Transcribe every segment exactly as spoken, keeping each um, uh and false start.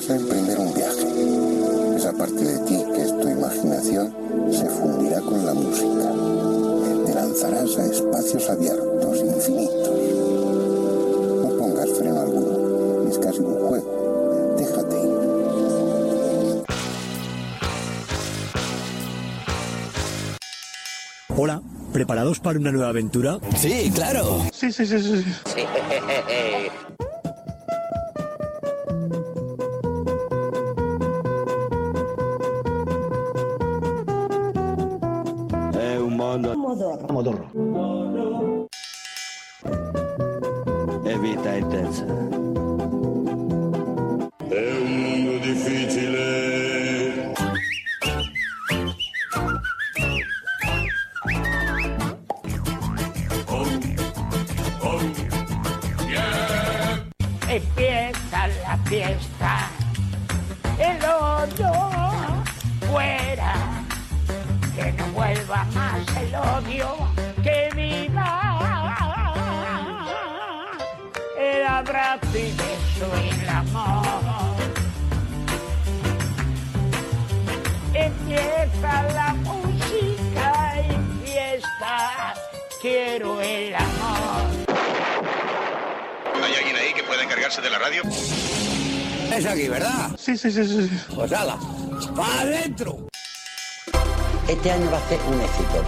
Vas a emprender un viaje. Esa parte de ti que es tu imaginación se fundirá con la música. Te lanzarás a espacios abiertos, infinitos. No pongas freno alguno. Es casi un juego. Déjate ir. Hola, ¿preparados para una nueva aventura? Sí, claro. Sí, sí, sí, sí. Sí. È un mondo Modorro. Modorro. È vita intensa. È un mondo difficile. Empieza la fiesta, el odio fuera, que no vuelva más el odio, que viva el abrazo y beso y el amor. Empieza la música y fiesta, quiero el amor. ¿Hay alguien ahí que pueda encargarse de la radio? Es aquí, ¿verdad? Sí, sí, sí, sí. Pues ala, ¡para adentro! Este año va a ser un éxito.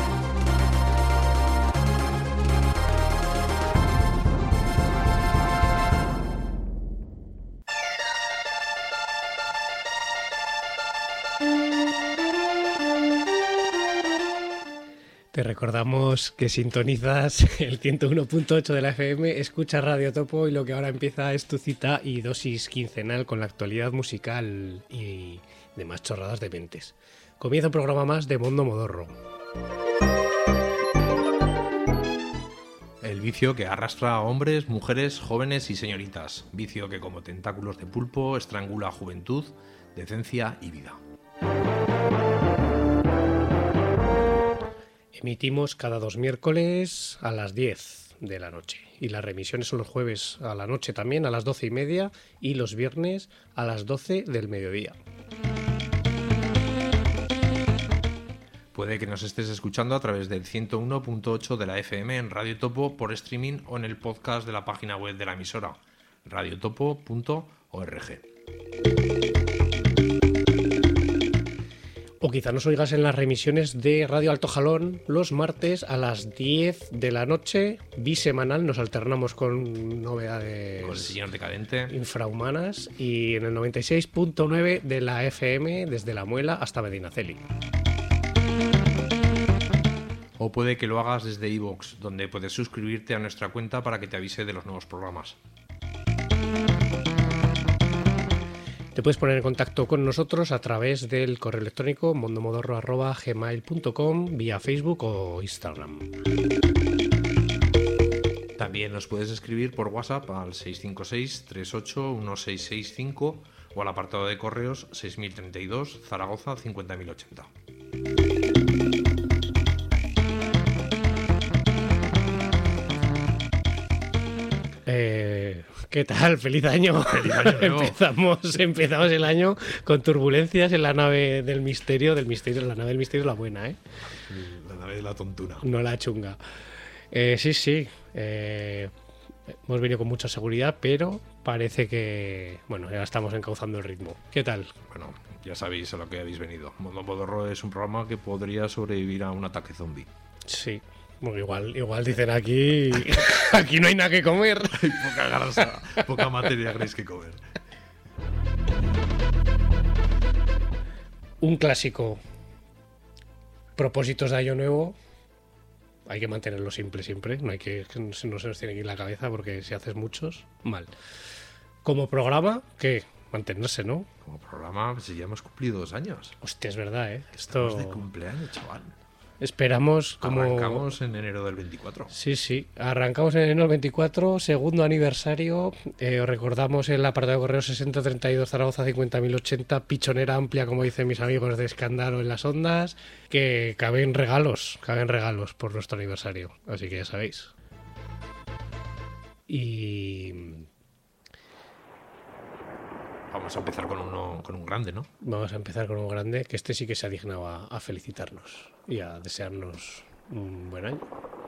Te recordamos que sintonizas el ciento uno punto ocho de la F M, escucha Radio Topo y lo que ahora empieza es tu cita y dosis quincenal con la actualidad musical y demás chorradas de mentes. Comienza un programa más de Mundo Modorro. El vicio que arrastra a hombres, mujeres, jóvenes y señoritas. Vicio que como tentáculos de pulpo estrangula juventud, decencia y vida. Emitimos cada dos miércoles a las diez de la noche y las remisiones son los jueves a la noche también a las doce y media y los viernes a las doce del mediodía. Puede que nos estés escuchando a través del ciento uno punto ocho de la F M en Radio Topo por streaming o en el podcast de la página web de la emisora radiotopo punto org. O quizá nos oigas en las remisiones de Radio Alto Jalón los martes a las diez de la noche, bisemanal, nos alternamos con novedades Con el señor decadente infrahumanas y en el noventa y seis punto nueve de la F M desde La Muela hasta Medinaceli. O puede que lo hagas desde iVoox, donde puedes suscribirte a nuestra cuenta para que te avise de los nuevos programas. Te puedes poner en contacto con nosotros a través del correo electrónico mondomodorro arroba gmail punto com, vía Facebook o Instagram. También nos puedes escribir por WhatsApp al seis cinco seis, tres ocho uno seis seis cinco o al apartado de correos seis mil treinta y dos, Zaragoza cincuenta mil ochenta. Eh, ¿Qué tal? ¡Feliz año! ¡Feliz año nuevo! empezamos, empezamos el año con turbulencias en la nave del misterio, del misterio, la nave del misterio es la buena, ¿eh? La nave de la tontuna. No la chunga. Eh, sí, sí. Eh, hemos venido con mucha seguridad, pero parece que, bueno, ya estamos encauzando el ritmo. ¿Qué tal? Bueno, ya sabéis a lo que habéis venido. Mundo Modorro es un programa que podría sobrevivir a un ataque zombie. Sí. Bueno, igual, igual dicen aquí, aquí no hay nada que comer. Hay poca grasa, poca materia gris que comer. Un clásico. Propósitos de año nuevo. Hay que mantenerlo simple siempre. No hay que, no se nos tiene que ir la cabeza porque si haces muchos, mal. Como programa, ¿qué? Mantenerse, ¿no? Como programa, pues ya hemos cumplido dos años. Hostia, es verdad, ¿eh? Esto... Estamos de cumpleaños, chaval. Esperamos como... Arrancamos en enero del veinticuatro. Sí, sí. Arrancamos en enero del veinticuatro, segundo aniversario. Eh, os recordamos el apartado de correo sesenta treinta y dos Zaragoza cincuenta mil ochenta, pichonera amplia, como dicen mis amigos de Escándalo en las ondas, que caben regalos, caben regalos por nuestro aniversario. Así que ya sabéis. Y... Vamos a empezar con uno con un grande, ¿no? Vamos a empezar con un grande, que este sí que se ha dignado a, a felicitarnos y a desearnos un buen año.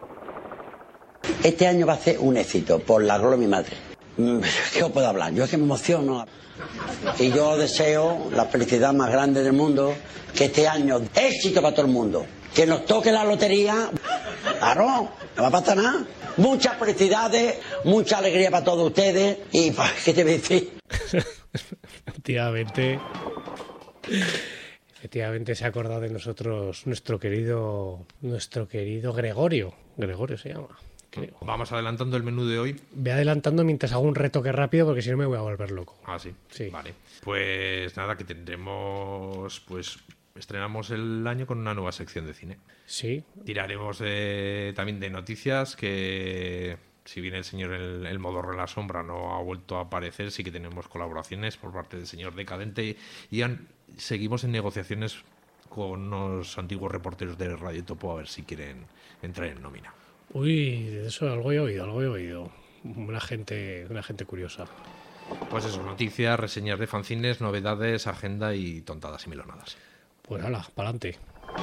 Este año va a ser un éxito, por la gloria de mi madre. ¿Qué os puedo hablar? Yo es que me emociono. Y yo deseo la felicidad más grande del mundo, que este año éxito para todo el mundo. Que nos toque la lotería. Claro, no va a pasar nada. Muchas felicidades, mucha alegría para todos ustedes. Y, ¿qué te voy a decir? Efectivamente, efectivamente se ha acordado de nosotros nuestro querido, nuestro querido Gregorio. Gregorio se llama. Creo. Vamos adelantando el menú de hoy. Ve adelantando mientras hago un retoque rápido, porque si no me voy a volver loco. Ah, sí. Sí. Vale. Pues nada, que tendremos, pues estrenamos el año con una nueva sección de cine. Sí. Tiraremos de, también de noticias que, si bien el señor el, el Modorro de la Sombra no ha vuelto a aparecer, sí que tenemos colaboraciones por parte del señor Decadente y han, seguimos en negociaciones con los antiguos reporteros de Radio Topo a ver si quieren entrar en nómina. Uy, de eso algo he oído, algo he oído. Una gente, una gente curiosa. Pues eso, noticias, reseñas de fanzines, novedades, agenda y tontadas y melonadas. Pues hala, pa'lante.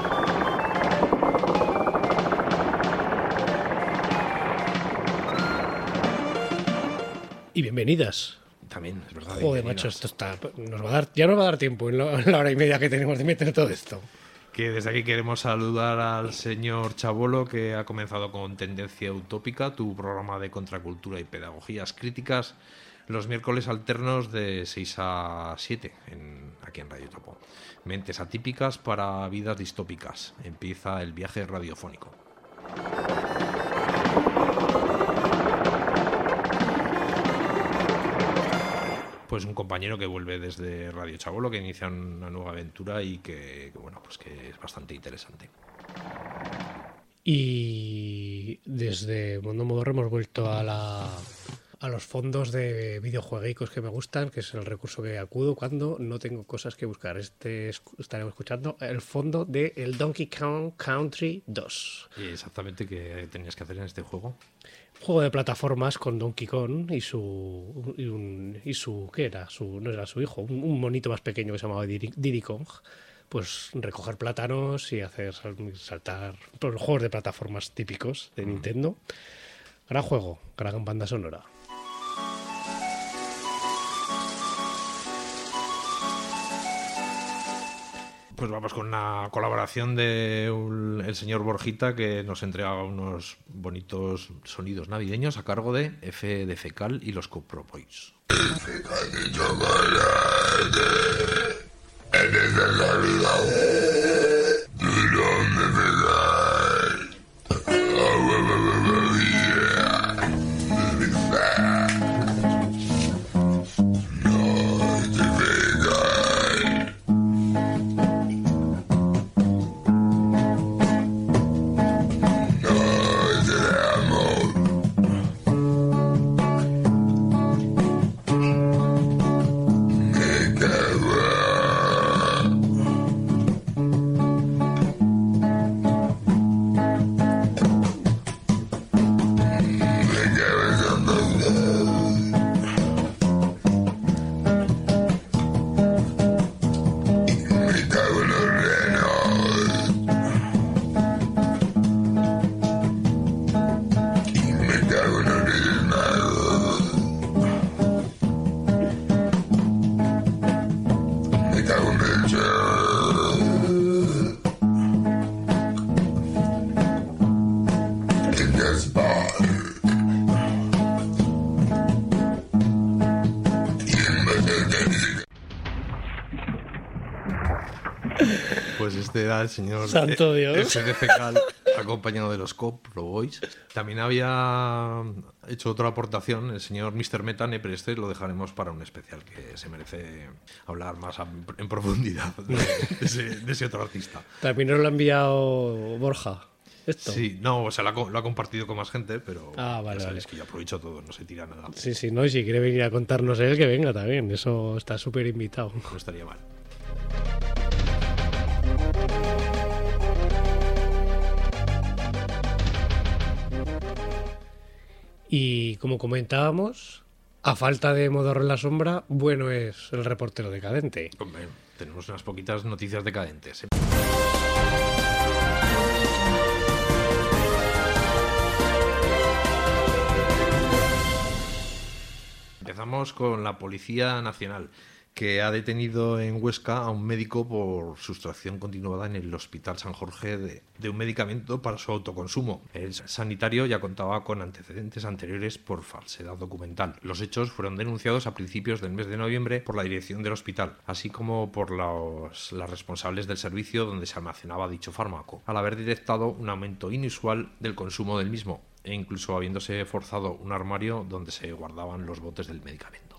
Y bienvenidas. También, es verdad. Joder, macho, esto está. Nos va a dar, ya nos va a dar tiempo en, lo, en la hora y media que tenemos de meter todo esto. Que desde aquí queremos saludar al señor Chabolo, que ha comenzado con Tendencia Utópica, tu programa de contracultura y pedagogías críticas, los miércoles alternos de seis a siete en, aquí en Radio Topo. Mentes atípicas para vidas distópicas. Empieza el viaje radiofónico. Pues un compañero que vuelve desde Radio Chabolo, que inicia una nueva aventura y que, que bueno, pues que es bastante interesante. Y desde Mundo Modorro hemos vuelto a la a los fondos de videojueguicos que me gustan, que es el recurso que acudo cuando no tengo cosas que buscar. Este es, estaremos escuchando el fondo de el Donkey Kong Country dos. ¿Y exactamente qué tenías que hacer en este juego? Juego de plataformas con Donkey Kong y su y, un, y su ¿qué era? Su no era su hijo, un, un monito más pequeño que se llamaba Diddy Kong. Pues recoger plátanos y hacer saltar los juegos de plataformas típicos de Nintendo. Gran juego, gran banda sonora. Pues vamos con una colaboración de un, el señor Borjita, que nos entrega unos bonitos sonidos navideños a cargo de F de Fecal y los Copro Boys. Fecal de chocolate, eres de Navidad, duro de fecal, Pues este era el señor Santo Dios. F de Fecal, acompañado de los Copro Boys. También había hecho otra aportación el señor mister Metane, pero este lo dejaremos para un especial que se merece hablar más a, en profundidad de, de, ese, de ese otro artista. También nos lo ha enviado Borja. ¿Esto? Sí, no, o sea, lo ha, lo ha compartido con más gente, pero ah, vale, ya sabes vale. que yo aprovecho todo, no se tira nada. Sí, sí, no, y si quiere venir a contarnos él, que venga también, eso está súper invitado. No estaría mal. Y como comentábamos, A falta de Modorro en la sombra, bueno es el reportero decadente. Hombre, tenemos unas poquitas noticias decadentes, ¿eh? Empezamos con la Policía Nacional, que ha detenido en Huesca a un médico por sustracción continuada en el Hospital San Jorge de, de un medicamento para su autoconsumo. El sanitario ya contaba con antecedentes anteriores por falsedad documental. Los hechos fueron denunciados a principios del mes de noviembre por la dirección del hospital, así como por los, las responsables del servicio donde se almacenaba dicho fármaco, al haber detectado un aumento inusual del consumo del mismo, e incluso habiéndose forzado un armario donde se guardaban los botes del medicamento.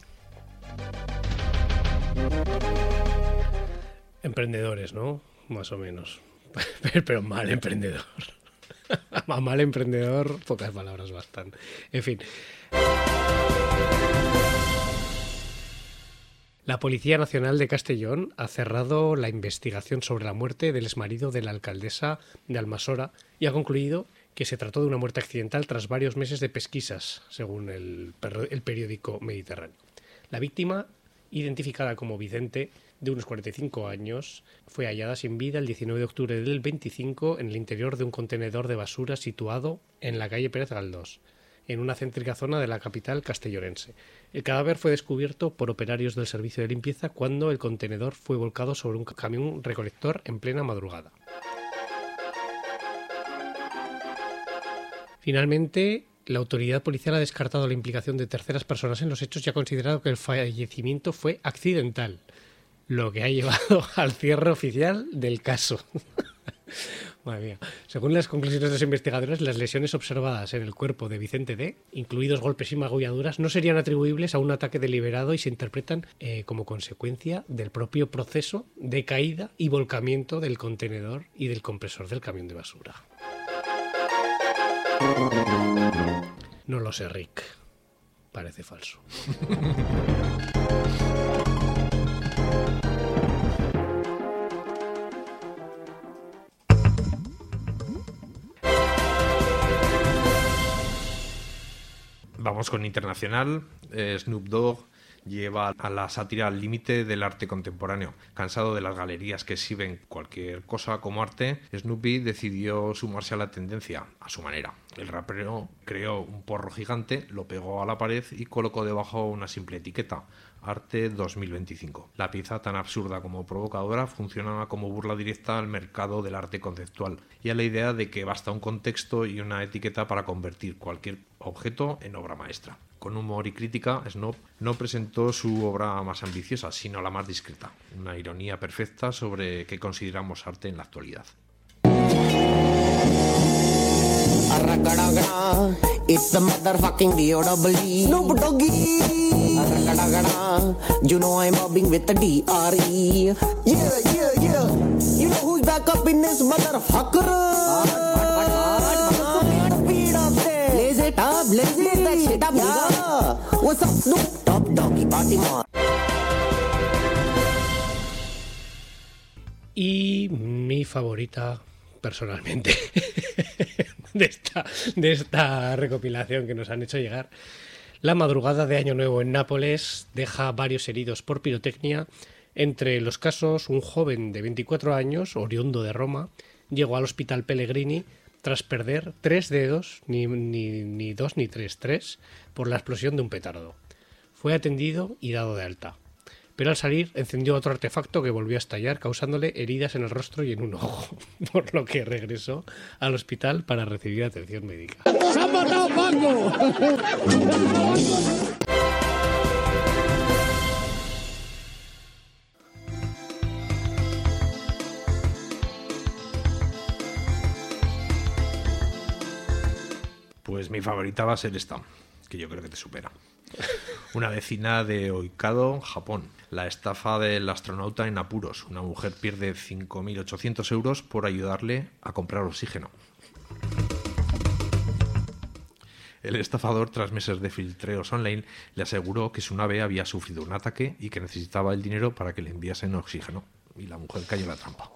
Emprendedores, ¿no? Más o menos. Pero mal emprendedor. A mal emprendedor, pocas palabras bastan. En fin. La Policía Nacional de Castellón ha cerrado la investigación sobre la muerte del exmarido de la alcaldesa de Almasora y ha concluido que se trató de una muerte accidental tras varios meses de pesquisas, según el, el periódico Mediterráneo. La víctima, identificada como Vicente, de unos cuarenta y cinco años, fue hallada sin vida el diecinueve de octubre del veinticinco en el interior de un contenedor de basura situado en la calle Pérez Galdós, en una céntrica zona de la capital castellonense. El cadáver fue descubierto por operarios del servicio de limpieza cuando el contenedor fue volcado sobre un camión recolector en plena madrugada. Finalmente, la autoridad policial ha descartado la implicación de terceras personas en los hechos y ha considerado que el fallecimiento fue accidental, lo que ha llevado al cierre oficial del caso. Madre mía. Según las conclusiones de los investigadores, las lesiones observadas en el cuerpo de Vicente D., incluidos golpes y magulladuras, no serían atribuibles a un ataque deliberado y se interpretan eh, como consecuencia del propio proceso de caída y volcamiento del contenedor y del compresor del camión de basura. No lo sé, Rick. Parece falso. Vamos con internacional. Eh, Snoop Dogg lleva a la sátira al límite del arte contemporáneo. Cansado de las galerías que exhiben cualquier cosa como arte, Snoopy decidió sumarse a la tendencia, a su manera. El rapero creó un porro gigante, lo pegó a la pared y colocó debajo una simple etiqueta: Arte dos mil veinticinco. La pieza, tan absurda como provocadora, funcionaba como burla directa al mercado del arte conceptual y a la idea de que basta un contexto y una etiqueta para convertir cualquier objeto en obra maestra. Con humor y crítica, Snoop no presentó su obra más ambiciosa, sino la más discreta, una ironía perfecta sobre qué consideramos arte en la actualidad. It's the motherfucking D O double E. Snoop Doggy. You know I'm mobbing with the D R E. Yeah, yeah, yeah. You know who's back up in this motherfucker? What, what, what, what? Speed up there. Blaze it up, blaze it, that shit up, yeah. What's up, Snoop? Top Doggy, party more. Y mi favorita, personalmente, de esta, de esta recopilación que nos han hecho llegar. La madrugada de Año Nuevo en Nápoles deja varios heridos por pirotecnia. Entre los casos, un joven de veinticuatro años, oriundo de Roma, llegó al Hospital Pellegrini tras perder tres dedos, ni, ni, ni dos ni tres, tres, por la explosión de un petardo. Fue atendido y dado de alta. Pero al salir encendió otro artefacto que volvió a estallar, causándole heridas en el rostro y en un ojo, por lo que regresó al hospital para recibir atención médica. ¡Se ha matado Paco! Pues mi favorita va a ser esta, que yo creo que te supera. Una vecina de Hokkaido, Japón. La estafa del astronauta en apuros. Una mujer pierde cinco mil ochocientos euros por ayudarle a comprar oxígeno. El estafador, tras meses de filtreos online, le aseguró que su nave había sufrido un ataque y que necesitaba el dinero para que le enviasen oxígeno. Y la mujer cayó en la trampa.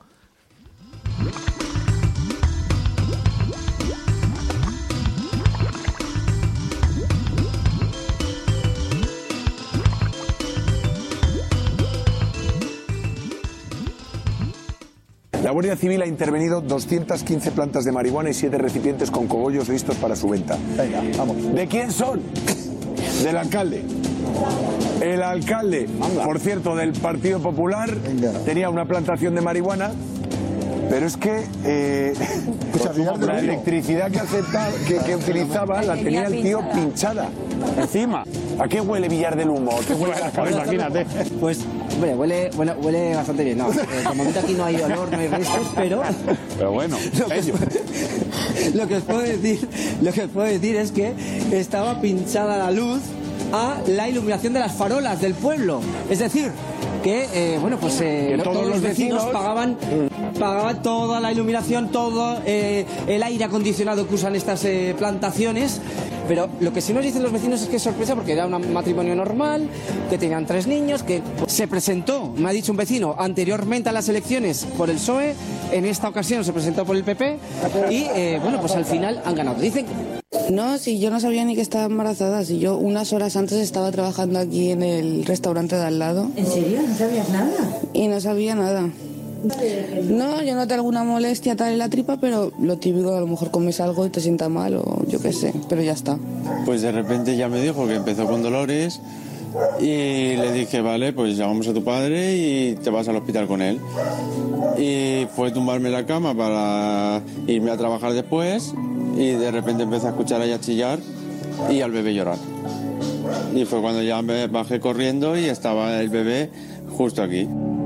La Guardia Civil ha intervenido doscientas quince plantas de marihuana y siete recipientes con cogollos listos para su venta. Venga, vamos. ¿De quién son? Del alcalde. El alcalde, Anda. por cierto, del Partido Popular, Venga. tenía una plantación de marihuana, pero es que eh, la electricidad que, acepta, que, que utilizaba la tenía el tío pinchada. Encima. ¿A qué huele Villar del Humo? ¿A qué huele a la cabeza? Imagínate. Pues, hombre, huele, bueno, huele bastante bien. No, eh, de momento aquí no hay olor, no hay restos, pero... Pero bueno, lo que, lo que os puedo decir, lo que os puedo decir es que estaba pinchada la luz a la iluminación de las farolas del pueblo. Es decir, que eh, bueno, pues eh, todos, todos los vecinos, vecinos pagaban pagaban toda la iluminación, todo eh, el aire acondicionado que usan estas eh, plantaciones. Pero lo que sí nos dicen los vecinos es que es sorpresa, porque era un matrimonio normal, que tenían tres niños, que se presentó, me ha dicho un vecino, anteriormente a las elecciones por el P S O E, en esta ocasión se presentó por el P P y eh, bueno, pues al final han ganado. Dicen... No, si yo no sabía ni que estaba embarazada, si yo unas horas antes estaba trabajando aquí en el restaurante de al lado. ¿En serio? ¿No sabías nada? Y no sabía nada. No, yo noté alguna molestia tal en la tripa, pero lo típico, a lo mejor comes algo y te sienta mal o yo qué sé, pero ya está. Pues de repente ya me dijo que empezó con dolores y le dije, vale, pues llamamos a tu padre y te vas al hospital con él. Y fue tumbarme en la cama para irme a trabajar después y de repente empecé a escuchar a ella chillar y al bebé llorar. Y fue cuando ya me bajé corriendo y estaba el bebé justo aquí.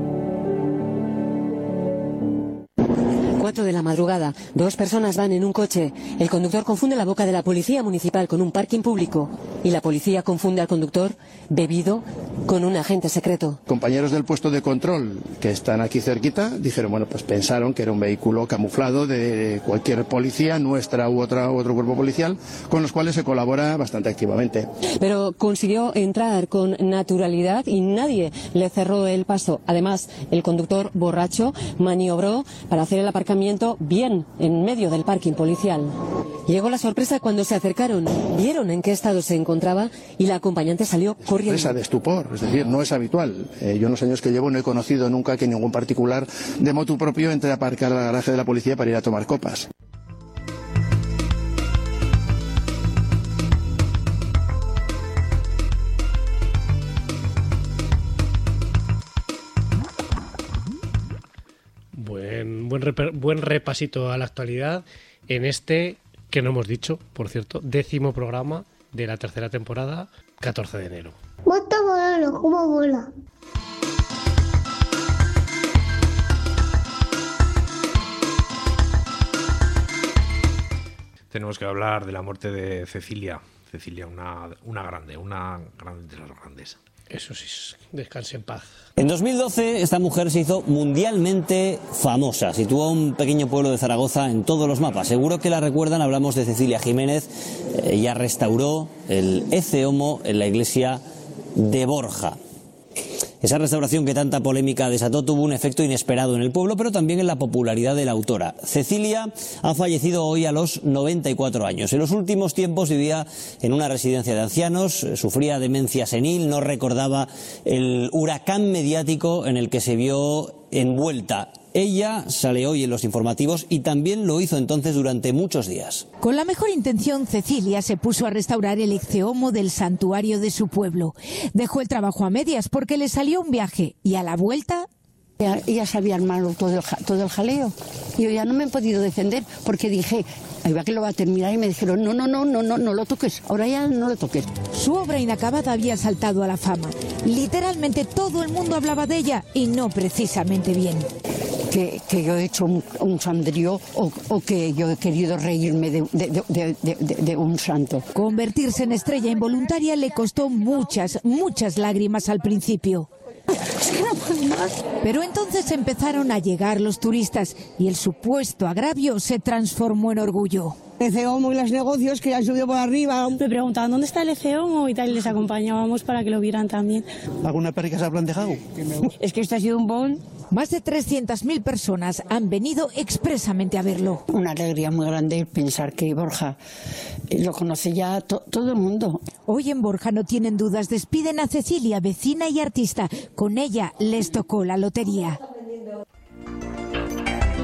cuatro de la madrugada, dos personas van en un coche. El conductor confunde la boca de la policía municipal con un parking público y la policía confunde al conductor bebido con un agente secreto. Compañeros del puesto de control que están aquí cerquita dijeron, bueno, pues pensaron que era un vehículo camuflado de cualquier policía, nuestra u otra u otro cuerpo policial, con los cuales se colabora bastante activamente. Pero consiguió entrar con naturalidad y nadie le cerró el paso. Además, el conductor borracho maniobró para hacer el aparcamiento bien en medio del parking policial. Llegó la sorpresa cuando se acercaron, vieron en qué estado se encontraba y la acompañante salió corriendo. Sorpresa de estupor, es decir, no es habitual. Eh, yo en los años que llevo no he conocido nunca que ningún particular de motu propio entre a aparcar al garaje de la policía para ir a tomar copas. Buen, buen, rep buen repasito a la actualidad en este, que no hemos dicho, por cierto, décimo programa de la tercera temporada, catorce de enero. Bota volando, ¿cómo vuela? Tenemos que hablar de la muerte de Cecilia. Cecilia, una, una grande, una grande de las grandes. Eso sí, descanse en paz. En dos mil doce esta mujer se hizo mundialmente famosa, situó un pequeño pueblo de Zaragoza en todos los mapas. Seguro que la recuerdan, hablamos de Cecilia Jiménez. Ella restauró el Ecce Homo en la iglesia de Borja. Esa restauración que tanta polémica desató tuvo un efecto inesperado en el pueblo, pero también en la popularidad de la autora. Cecilia ha fallecido hoy a los noventa y cuatro años. En los últimos tiempos vivía en una residencia de ancianos, sufría demencia senil, no recordaba el huracán mediático en el que se vio envuelta. Ella sale hoy en los informativos y también lo hizo entonces durante muchos días. Con la mejor intención, Cecilia se puso a restaurar el Ecce Homo del santuario de su pueblo. Dejó el trabajo a medias porque le salió un viaje y a la vuelta... Ya, ya se había armado todo el, todo el jaleo. Yo ya no me he podido defender porque dije, ahí va que lo va a terminar, y me dijeron, no, no, no, no, no, no lo toques, ahora ya no lo toques. Su obra inacabada había saltado a la fama. Literalmente todo el mundo hablaba de ella y no precisamente bien. Que, que yo he hecho un, un sandrío o, o que yo he querido reírme de, de, de, de, de, de un santo. Convertirse en estrella involuntaria le costó muchas, muchas lágrimas al principio. Pero entonces empezaron a llegar los turistas y el supuesto agravio se transformó en orgullo. Ecce Homo y los negocios que han subido por arriba. Me preguntaban dónde está el Ecce Homo y tal, y les acompañábamos para que lo vieran también. ¿Alguna perrica se ha plantejado? Es que esto ha sido un bon. Más de trescientas mil personas han venido expresamente a verlo. Una alegría muy grande pensar que Borja lo conoce ya to todo el mundo. Hoy en Borja no tienen dudas, despiden a Cecilia, vecina y artista. Con ella les tocó la lotería.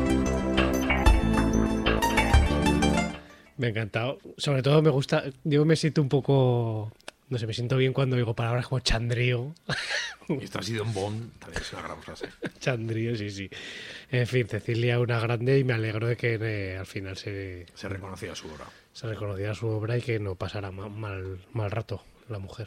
Me ha encantado. Sobre todo me gusta, yo me siento un poco, no sé, me siento bien cuando digo palabras como chandrío. Esto ha sido un bon, también es una gran frase. Chandrío, sí, sí. En fin, Cecilia, una grande, y me alegro de que eh, al final se... Se reconocía su obra. Se reconocía su obra y que no pasara mal, mal, mal rato la mujer.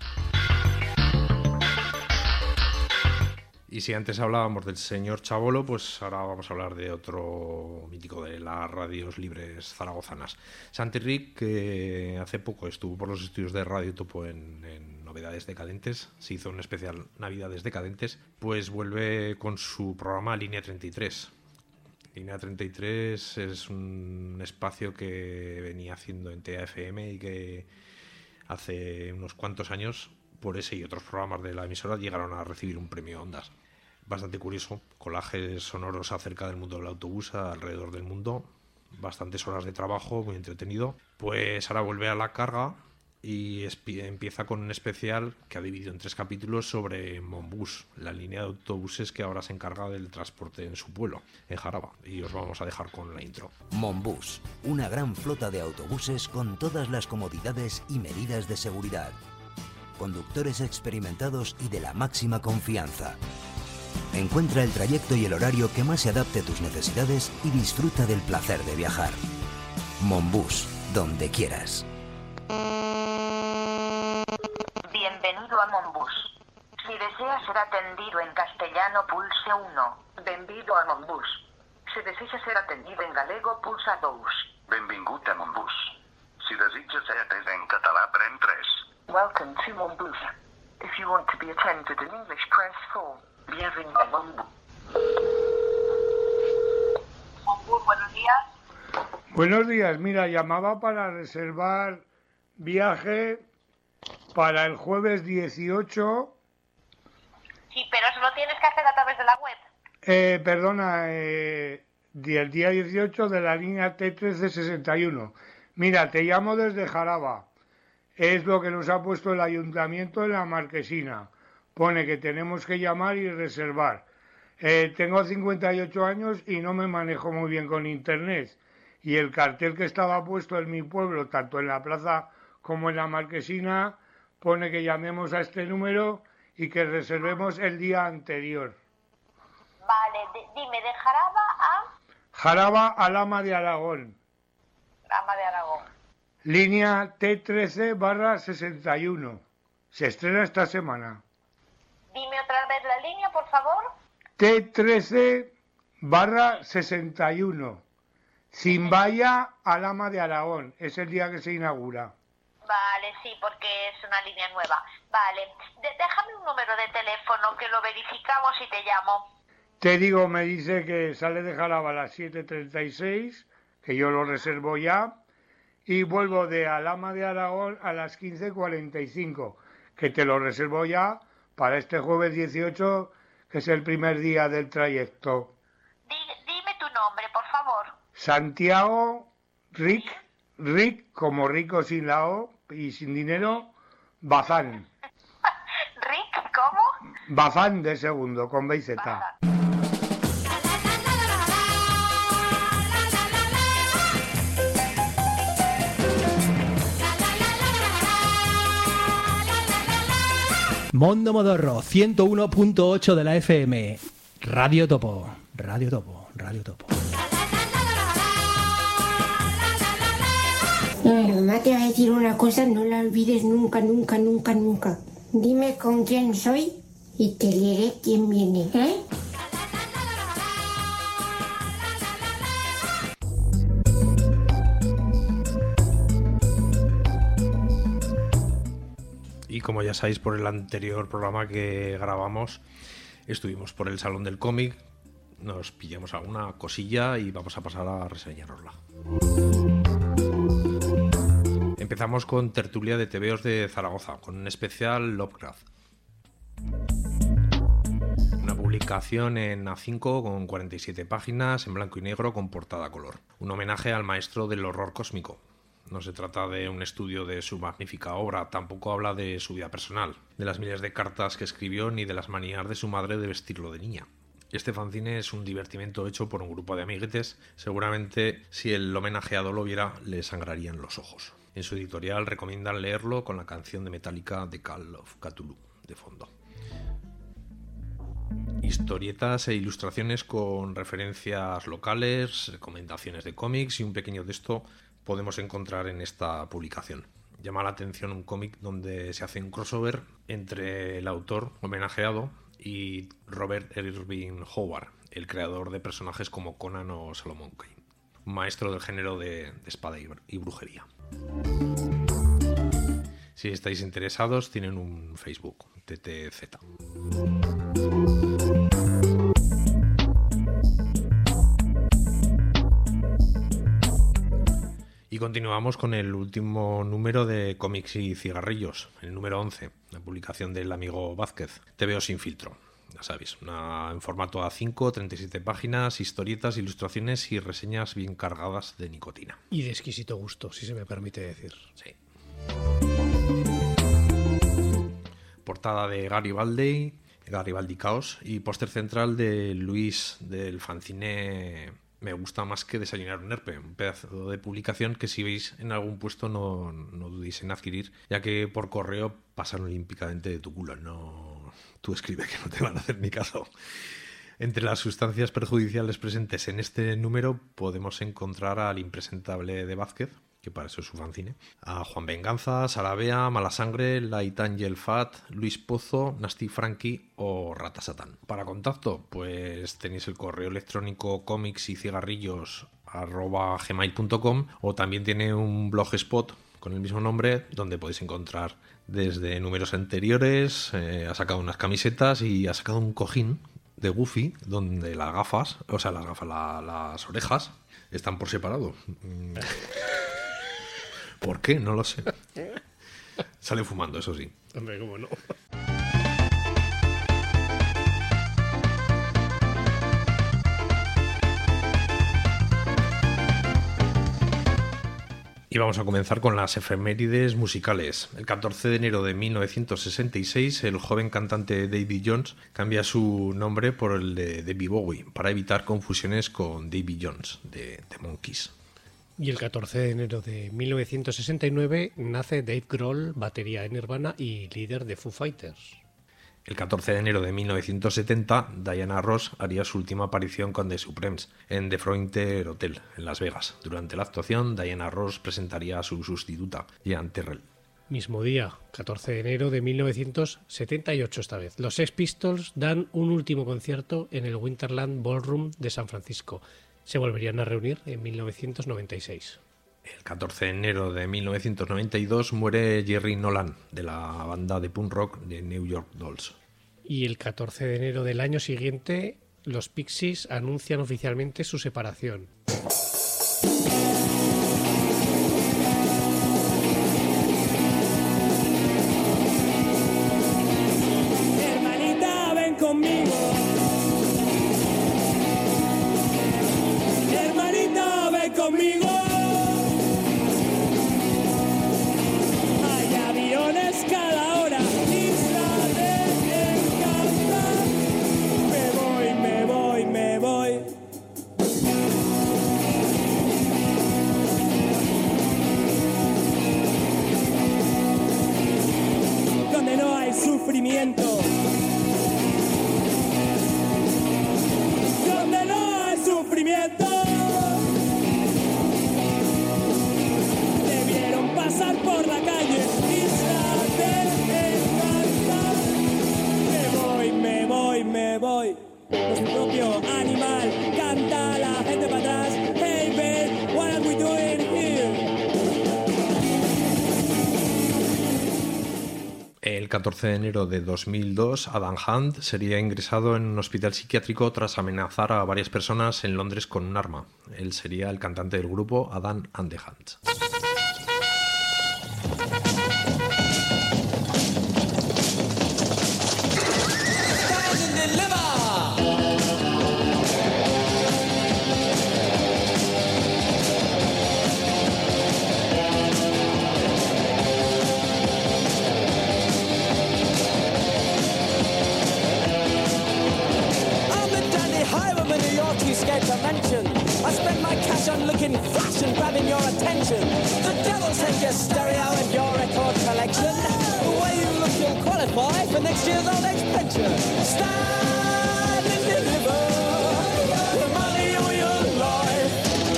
Y si antes hablábamos del señor Chabolo, pues ahora vamos a hablar de otro mítico de las radios libres zaragozanas. Santi Ric, que hace poco estuvo por los estudios de Radio Topo en, en Novedades Decadentes, se hizo un especial Navidades Decadentes, pues vuelve con su programa Línea treinta y tres. Línea treinta y tres es un espacio que venía haciendo en T A F M y que hace unos cuantos años, por ese y otros programas de la emisora, llegaron a recibir un premio Ondas. Bastante curioso, colajes sonoros acerca del mundo del autobús alrededor del mundo, bastantes horas de trabajo, muy entretenido. Pues ahora vuelve a la carga y empieza con un especial que ha dividido en tres capítulos sobre Monbus, la línea de autobuses que ahora se encarga del transporte en su pueblo, en Jaraba. Y os vamos a dejar con la intro. Monbus, una gran flota de autobuses con todas las comodidades y medidas de seguridad. Conductores experimentados y de la máxima confianza. Encuentra el trayecto y el horario que más se adapte a tus necesidades y disfruta del placer de viajar. Monbus, donde quieras. Bienvenido a Monbus. Si desea ser atendido en castellano, pulse uno. Benvido a Monbus. Si desea ser atendido en galego, pulsa dos. Benvingut a Monbus. Si desitja ser atès en català, prem tres. Welcome to Monbus. If you want to be attended in English, press four. Bienvenido a Monbus. Monbus, buenos días. Buenos días, mira, llamaba para reservar viaje para el jueves dieciocho. Sí, pero eso lo tienes que hacer a través de la web. Eh, perdona, eh, el día dieciocho de la línea T trece sesenta y uno. Mira, te llamo desde Jaraba. Es lo que nos ha puesto el ayuntamiento en la marquesina. Pone que tenemos que llamar y reservar. Eh, tengo cincuenta y ocho años y no me manejo muy bien con internet. Y el cartel que estaba puesto en mi pueblo, tanto en la plaza como en la marquesina, pone que llamemos a este número y que reservemos el día anterior. Vale, de, dime, ¿de Jaraba a...? Jaraba a Lama de Aragón. Lama de Aragón. Línea T trece barra sesenta y uno. Se estrena esta semana. Dime otra vez la línea, por favor. T trece barra sesenta y uno. Zimbaya a Lama de Aragón. Es el día que se inaugura. Vale, sí, porque es una línea nueva. Vale, de, déjame un número de teléfono que lo verificamos y te llamo. Te digo, me dice que sale de Jaraba a las siete treinta y seis, que yo lo reservo ya, y vuelvo de Alhama de Aragón a las quince cuarenta y cinco, que te lo reservo ya para este jueves dieciocho, que es el primer día del trayecto. Dime tu nombre, por favor. Santiago Ric, Ric, como rico sin la O y sin dinero, Bazán. ¿Ric? ¿Cómo? Bazán de segundo, con B y Z. Bazán. Mondo Modorro, ciento uno punto ocho de la F M. Radio Topo, Radio Topo, Radio Topo. Mi mamá te va a decir una cosa, no la olvides nunca, nunca, nunca, nunca. Dime con quién soy y te diré quién viene, ¿eh? Y como ya sabéis por el anterior programa que grabamos, estuvimos por el Salón del Cómic, nos pillamos alguna cosilla y vamos a pasar a reseñárosla. Empezamos con Tertulia de tebeos de Zaragoza, con un especial Lovecraft. Una publicación en A cinco con cuarenta y siete páginas, en blanco y negro, con portada a color. Un homenaje al maestro del horror cósmico. No se trata de un estudio de su magnífica obra, tampoco habla de su vida personal, de las miles de cartas que escribió ni de las manías de su madre de vestirlo de niña. Este fanzine es un divertimento hecho por un grupo de amiguetes. Seguramente si el homenajeado lo viera le sangrarían los ojos. En su editorial recomiendan leerlo con la canción de Metallica de Call of Cthulhu de fondo. Historietas e ilustraciones con referencias locales, recomendaciones de cómics y un pequeño texto podemos encontrar en esta publicación. Llama la atención un cómic donde se hace un crossover entre el autor homenajeado y Robert Irving Howard, el creador de personajes como Conan o Solomon Kane, un maestro del género de, de espada y, y brujería. Si estáis interesados, tienen un Facebook, T T Z. Y continuamos con el último número de Cómics y Cigarrillos, el número once, la publicación del amigo Vázquez, Te veo sin filtro. Ya sabéis, una, en formato A cinco, treinta y siete páginas, historietas, ilustraciones y reseñas bien cargadas de nicotina. Y de exquisito gusto, si se me permite decir. Sí. Portada de Garibaldi, Garibaldi Caos y póster central de Luis del fanzine Me gusta más que desayunar un herpe, un pedazo de publicación que si veis en algún puesto no, no dudéis en adquirir, ya que por correo pasan olímpicamente de tu culo, no tú escribe que no te van a hacer ni caso. Entre las sustancias perjudiciales presentes en este número podemos encontrar al impresentable de Vázquez, que para eso es su fanzine, a Juan Venganza, Sarabea, Mala Sangre, Light Angel Fat, Luis Pozo, Nasty Frankie o Rata Satán. Para contacto, pues tenéis el correo electrónico cómics y cigarrillos arroba gmail punto com, o también tiene un blogspot con el mismo nombre donde podéis encontrar desde números anteriores, eh, ha sacado unas camisetas y ha sacado un cojín de Goofy donde las gafas, o sea las gafas, la, las orejas están por separado. ¿Por qué? No lo sé. Sale fumando, eso sí. Hombre, cómo no. Y vamos a comenzar con las efemérides musicales. El catorce de enero de mil novecientos sesenta y seis, el joven cantante Davy Jones cambia su nombre por el de David Bowie para evitar confusiones con Davy Jones de The Monkees. Y el catorce de enero de mil novecientos sesenta y nueve nace Dave Grohl, batería en Nirvana y líder de Foo Fighters. El catorce de enero de mil novecientos setenta, Diana Ross haría su última aparición con The Supremes en The Frontier Hotel, en Las Vegas. Durante la actuación, Diana Ross presentaría a su sustituta, Jean Terrell. Mismo día, catorce de enero de mil novecientos setenta y ocho esta vez, los Sex Pistols dan un último concierto en el Winterland Ballroom de San Francisco. Se volverían a reunir en mil novecientos noventa y seis. El catorce de enero de mil novecientos noventa y dos muere Jerry Nolan, de la banda de punk rock de New York Dolls. Y el catorce de enero del año siguiente, los Pixies anuncian oficialmente su separación. Hermanita, ven conmigo. Hermanita, ven conmigo. Hay aviones cada hora. Isla de encantar. Me voy, me voy, me voy. Donde no hay sufrimiento. Donde no hay sufrimiento. Debieron pasar por la calle. Isla de encantar. Me voy, me voy, me voy. Nuestro propio animal canta la gente para atrás. Hey babe, what are we doing here? El catorce de enero de dos mil dos, Adam Hunt sería ingresado en un hospital psiquiátrico tras amenazar a varias personas en Londres con un arma. Él sería el cantante del grupo Adam and the Hunts. I'm the too scared to mention. I spend my cash on looking flash and grabbing your attention. The devil sent your stereo and your record collection. The way you look, you'll qualify for next year's old age pension. Stand and deliver your money or your life.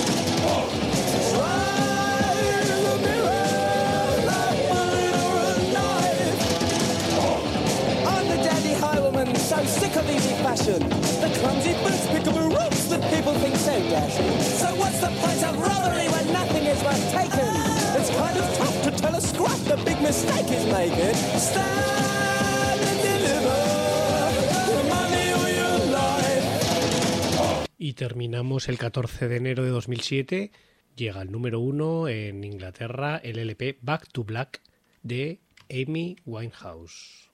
Try the mirror like bullet or a knife. I'm the dandy highwayman, so sick of easy fashion. The clumsy boots, pickable ropes that people think so dashing. So what's the point of robbery when nothing is worth taking? It's kind of tough to tell a scrap the big mistake is making. Stand and deliver your money or your life. Y terminamos el catorce de enero de dos mil siete. Llega al número uno en Inglaterra el L P Back to Black de Amy Winehouse.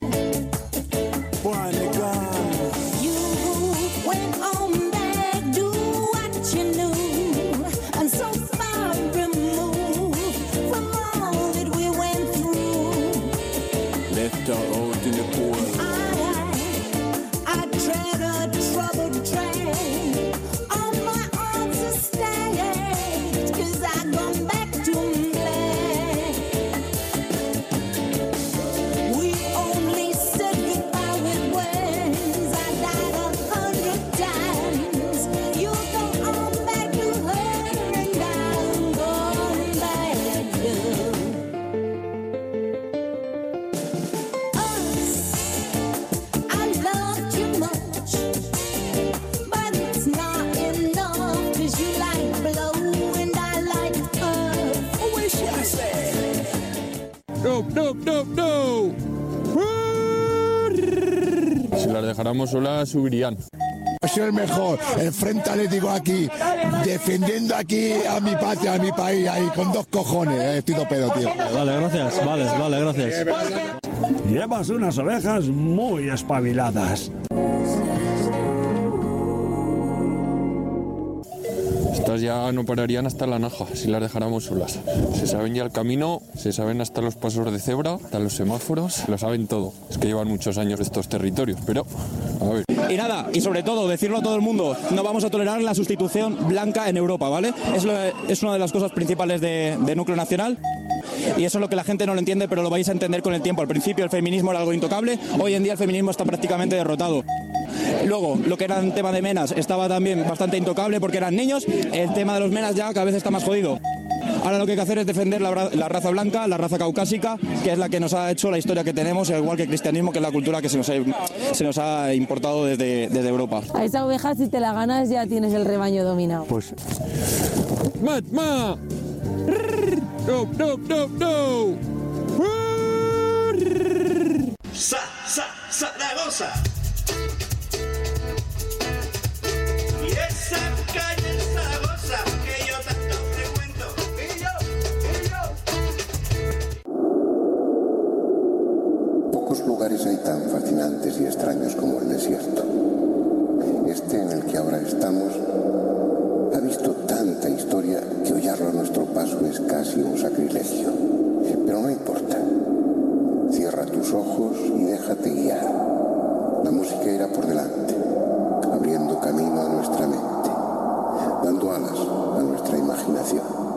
Went on back, do what you knew, and so far removed from all that we went through. Left her out in the cold. I, I tread a troubled train on my own stage, 'cause I gone back to black. We only said goodbye with words. I died a hundred times. You go on back to her and I'm going back to us. I loved you much, but it's not enough, 'cause you like blow and I like earth. What should I say? No, no, no, no. Si las dejáramos solas, subirían. Soy el mejor, el Frente Atlético aquí, defendiendo aquí a mi patria, a mi país, ahí con dos cojones. Eh, estoy todo pedo, tío. Vale, gracias, vale, vale, gracias. Llevas unas ovejas muy espabiladas. Estas ya no pararían hasta la Naja si las dejáramos solas. Se saben ya el camino, se saben hasta los pasos de cebra, hasta los semáforos, lo saben todo. Es que llevan muchos años estos territorios, pero a ver. Y nada, y sobre todo, decirlo a todo el mundo, no vamos a tolerar la sustitución blanca en Europa, ¿vale? Es, lo, es una de las cosas principales de, de Núcleo Nacional. Y eso es lo que la gente no lo entiende, pero lo vais a entender con el tiempo. Al principio el feminismo era algo intocable, hoy en día el feminismo está prácticamente derrotado. Luego, lo que era el tema de menas estaba también bastante intocable porque eran niños. El tema de los menas ya cada vez está más jodido. Ahora lo que hay que hacer es defender la, la raza blanca, la raza caucásica, que es la que nos ha hecho la historia que tenemos, igual que el cristianismo, que es la cultura que se nos ha, se nos ha importado desde, desde Europa. A esa oveja, si te la ganas, ya tienes el rebaño dominado. Pues... ¡Ma, ma! ¡No, no, no, no! ¡Sa, sa, Zaragoza! Y esa calle en Zaragoza que yo tanto frecuento. Y yo, y yo. Pocos lugares hay tan fascinantes y extraños como el desierto. Este en el que ahora estamos ha visto tanta historia que hollarlo a nuestro paso es casi un sacrilegio. Pero no importa. Cierra tus ojos y déjate guiar. La música irá por delante, abriendo camino a nuestra mente, dando alas a nuestra imaginación.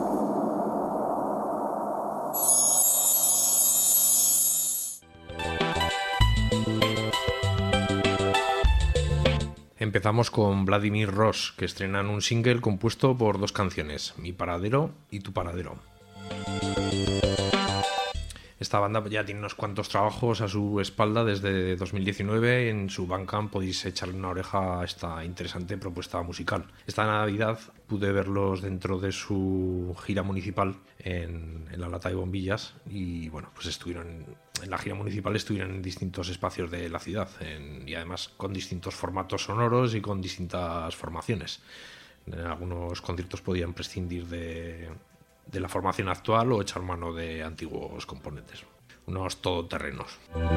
Empezamos con Vladimir Ross, que estrenan un single compuesto por dos canciones, Mi Paradero y Tu Paradero. Esta banda ya tiene unos cuantos trabajos a su espalda desde dos mil diecinueve. En su Bandcamp podéis echarle una oreja a esta interesante propuesta musical. Esta Navidad pude verlos dentro de su gira municipal en, en la Lata de Bombillas y bueno, pues estuvieron en, en la gira municipal estuvieron en distintos espacios de la ciudad en, y además con distintos formatos sonoros y con distintas formaciones. En algunos conciertos podían prescindir de... de la formación actual o echar mano de antiguos componentes, unos todoterrenos.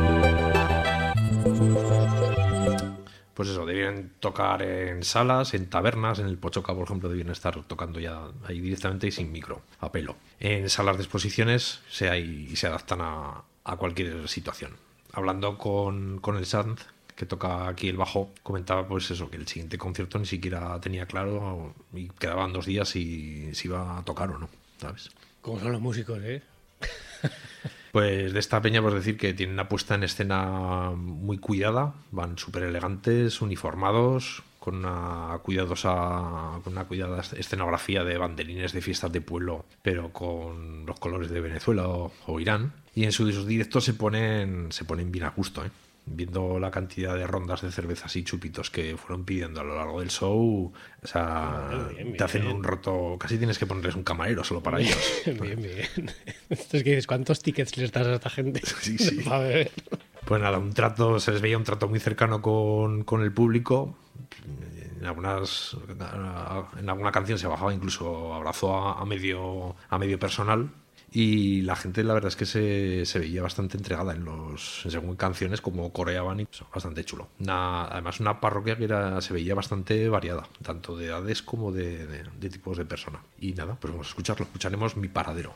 Pues eso, debían tocar en salas, en tabernas, en el Pochoca, por ejemplo, debían estar tocando ya ahí directamente y sin micro, a pelo. En salas de exposiciones se, hay, se adaptan a, a cualquier situación. Hablando con, con el Sanz, que toca aquí el bajo, comentaba pues eso, que el siguiente concierto ni siquiera tenía claro y quedaban dos días si, si iba a tocar o no, ¿sabes? Como son los músicos, ¿eh? Pues de esta peña pues decir que tienen una puesta en escena muy cuidada, van súper elegantes, uniformados, con una cuidadosa, con una cuidada escenografía de banderines de fiestas de pueblo, pero con los colores de Venezuela o, o Irán. Y en sus directos se ponen, se ponen bien a gusto, ¿eh? Viendo la cantidad de rondas de cervezas y chupitos que fueron pidiendo a lo largo del show, o sea, bien, bien, te hacen un roto, casi tienes que ponerles un camarero solo para ellos. Bien, bien. Entonces, ¿qué dices? ¿Cuántos tickets les das a esta gente? Sí, sí. A ver. Pues nada, un trato, se les veía un trato muy cercano con, con el público. En algunas, en alguna canción se bajaba, incluso abrazó a, a medio, a medio personal. Y la gente, la verdad es que se, se veía bastante entregada en los, según canciones, como coreaban, y pues, bastante chulo. Una, además, una parroquia que era, se veía bastante variada, tanto de edades como de, de, de tipos de persona. Y nada, pues vamos a escucharlo. Escucharemos Mi Paradero.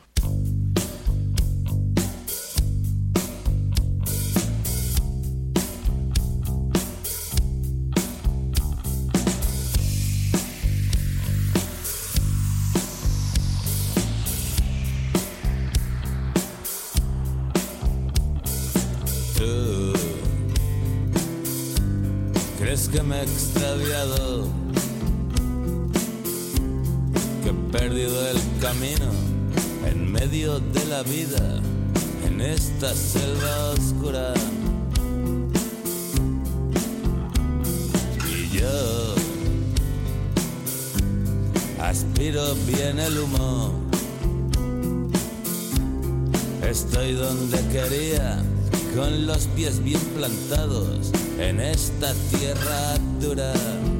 ¿Crees que me he extraviado? Que he perdido el camino en medio de la vida, en esta selva oscura. Y yo aspiro bien el humo. Estoy donde quería, con los pies bien plantados en esta tierra dura,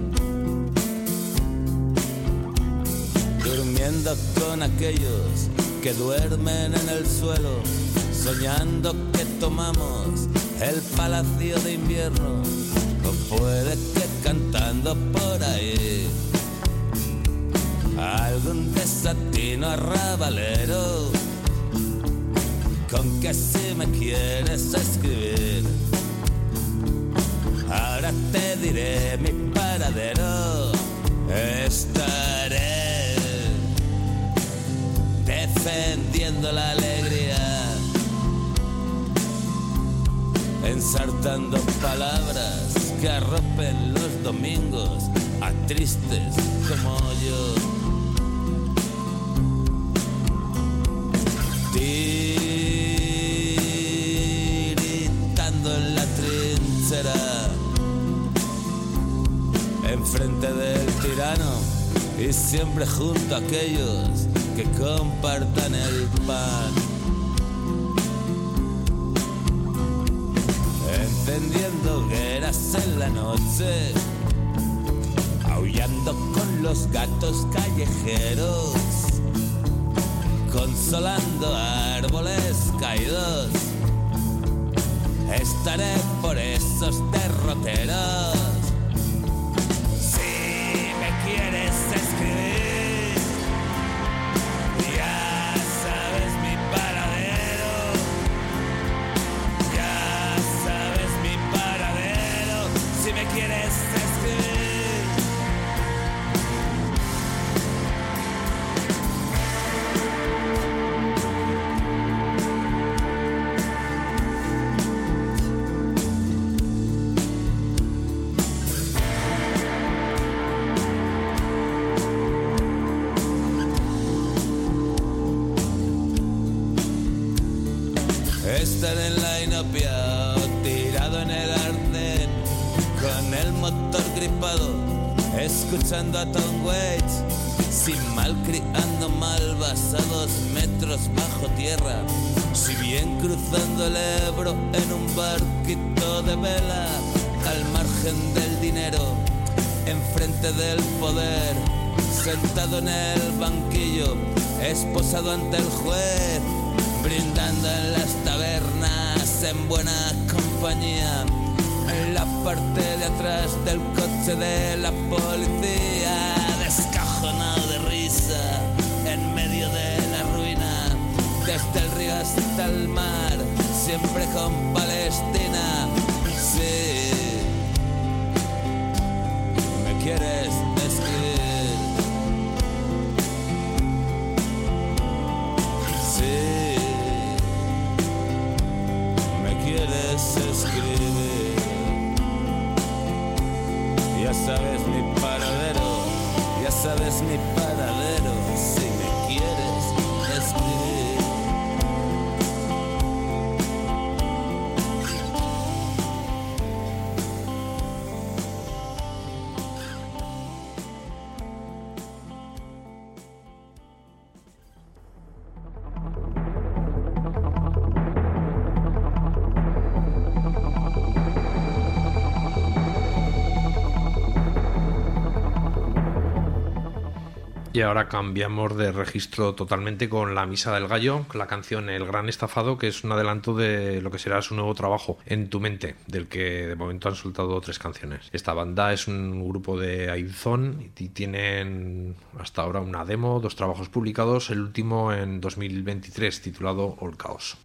durmiendo con aquellos que duermen en el suelo, soñando que tomamos el palacio de invierno, o puede que cantando por ahí algún desatino arrabalero, con que si me quieres escribir, ahora te diré mi paradero. Estaré defendiendo la alegría, ensartando palabras que arropen los domingos a tristes como yo. En la trinchera, enfrente del tirano, y siempre junto a aquellos que compartan el pan, encendiendo hogueras en la noche, aullando con los gatos callejeros, consolando árboles caídos. Estaré por esos derroteros. Si me quieres escribir, ya sabes mi paradero. Ya sabes mi paradero. Si me quieres escribir. Estar en la inopia o tirado en el arcén, con el motor gripado, escuchando a Tom Waits, sin mal criando malvas a dos metros bajo tierra, si bien cruzando el Ebro en un barquito de vela, al margen del dinero, enfrente del poder, sentado en el banquillo, esposado ante el juez, brindando en las tabernas en buena compañía, en la parte de atrás del coche de la policía, descajonado de risa en medio de la ruina, desde el río hasta el mar, siempre con Palestina. Sí, sabes mi paradero, ya sabes mi paradero, si me quieres escribir. Y ahora cambiamos de registro totalmente con La Misa del Gallo, con la canción El Gran Estafado, que es un adelanto de lo que será su nuevo trabajo, En tu mente, del que de momento han soltado tres canciones. Esta banda es un grupo de Aizón y tienen hasta ahora una demo, dos trabajos publicados, el último en dos mil veintitrés titulado All Chaos.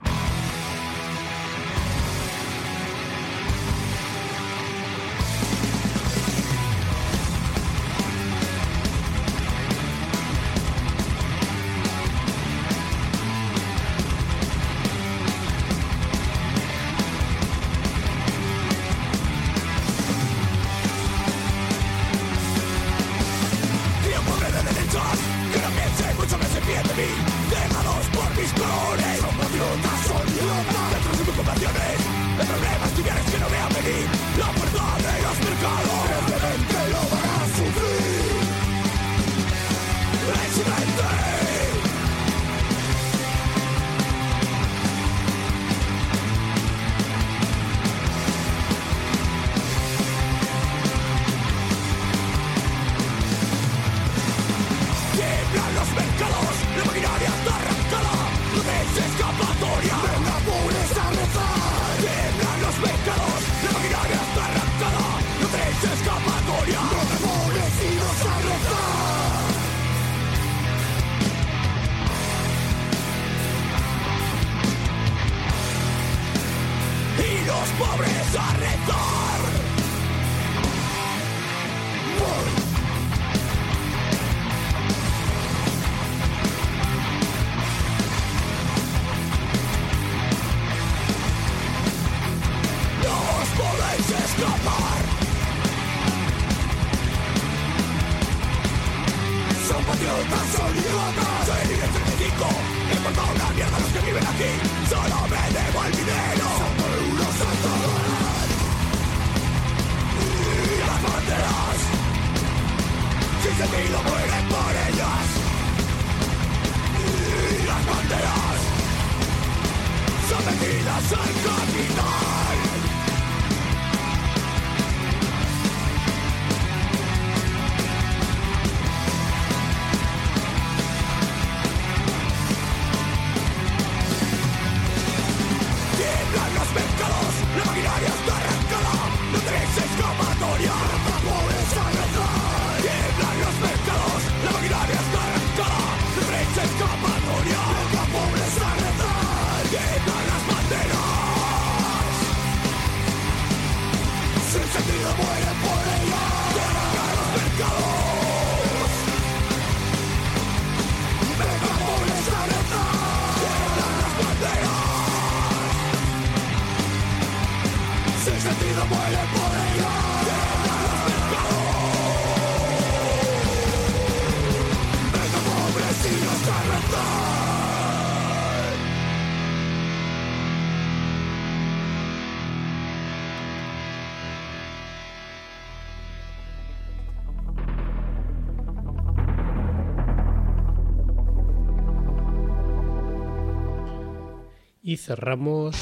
Y cerramos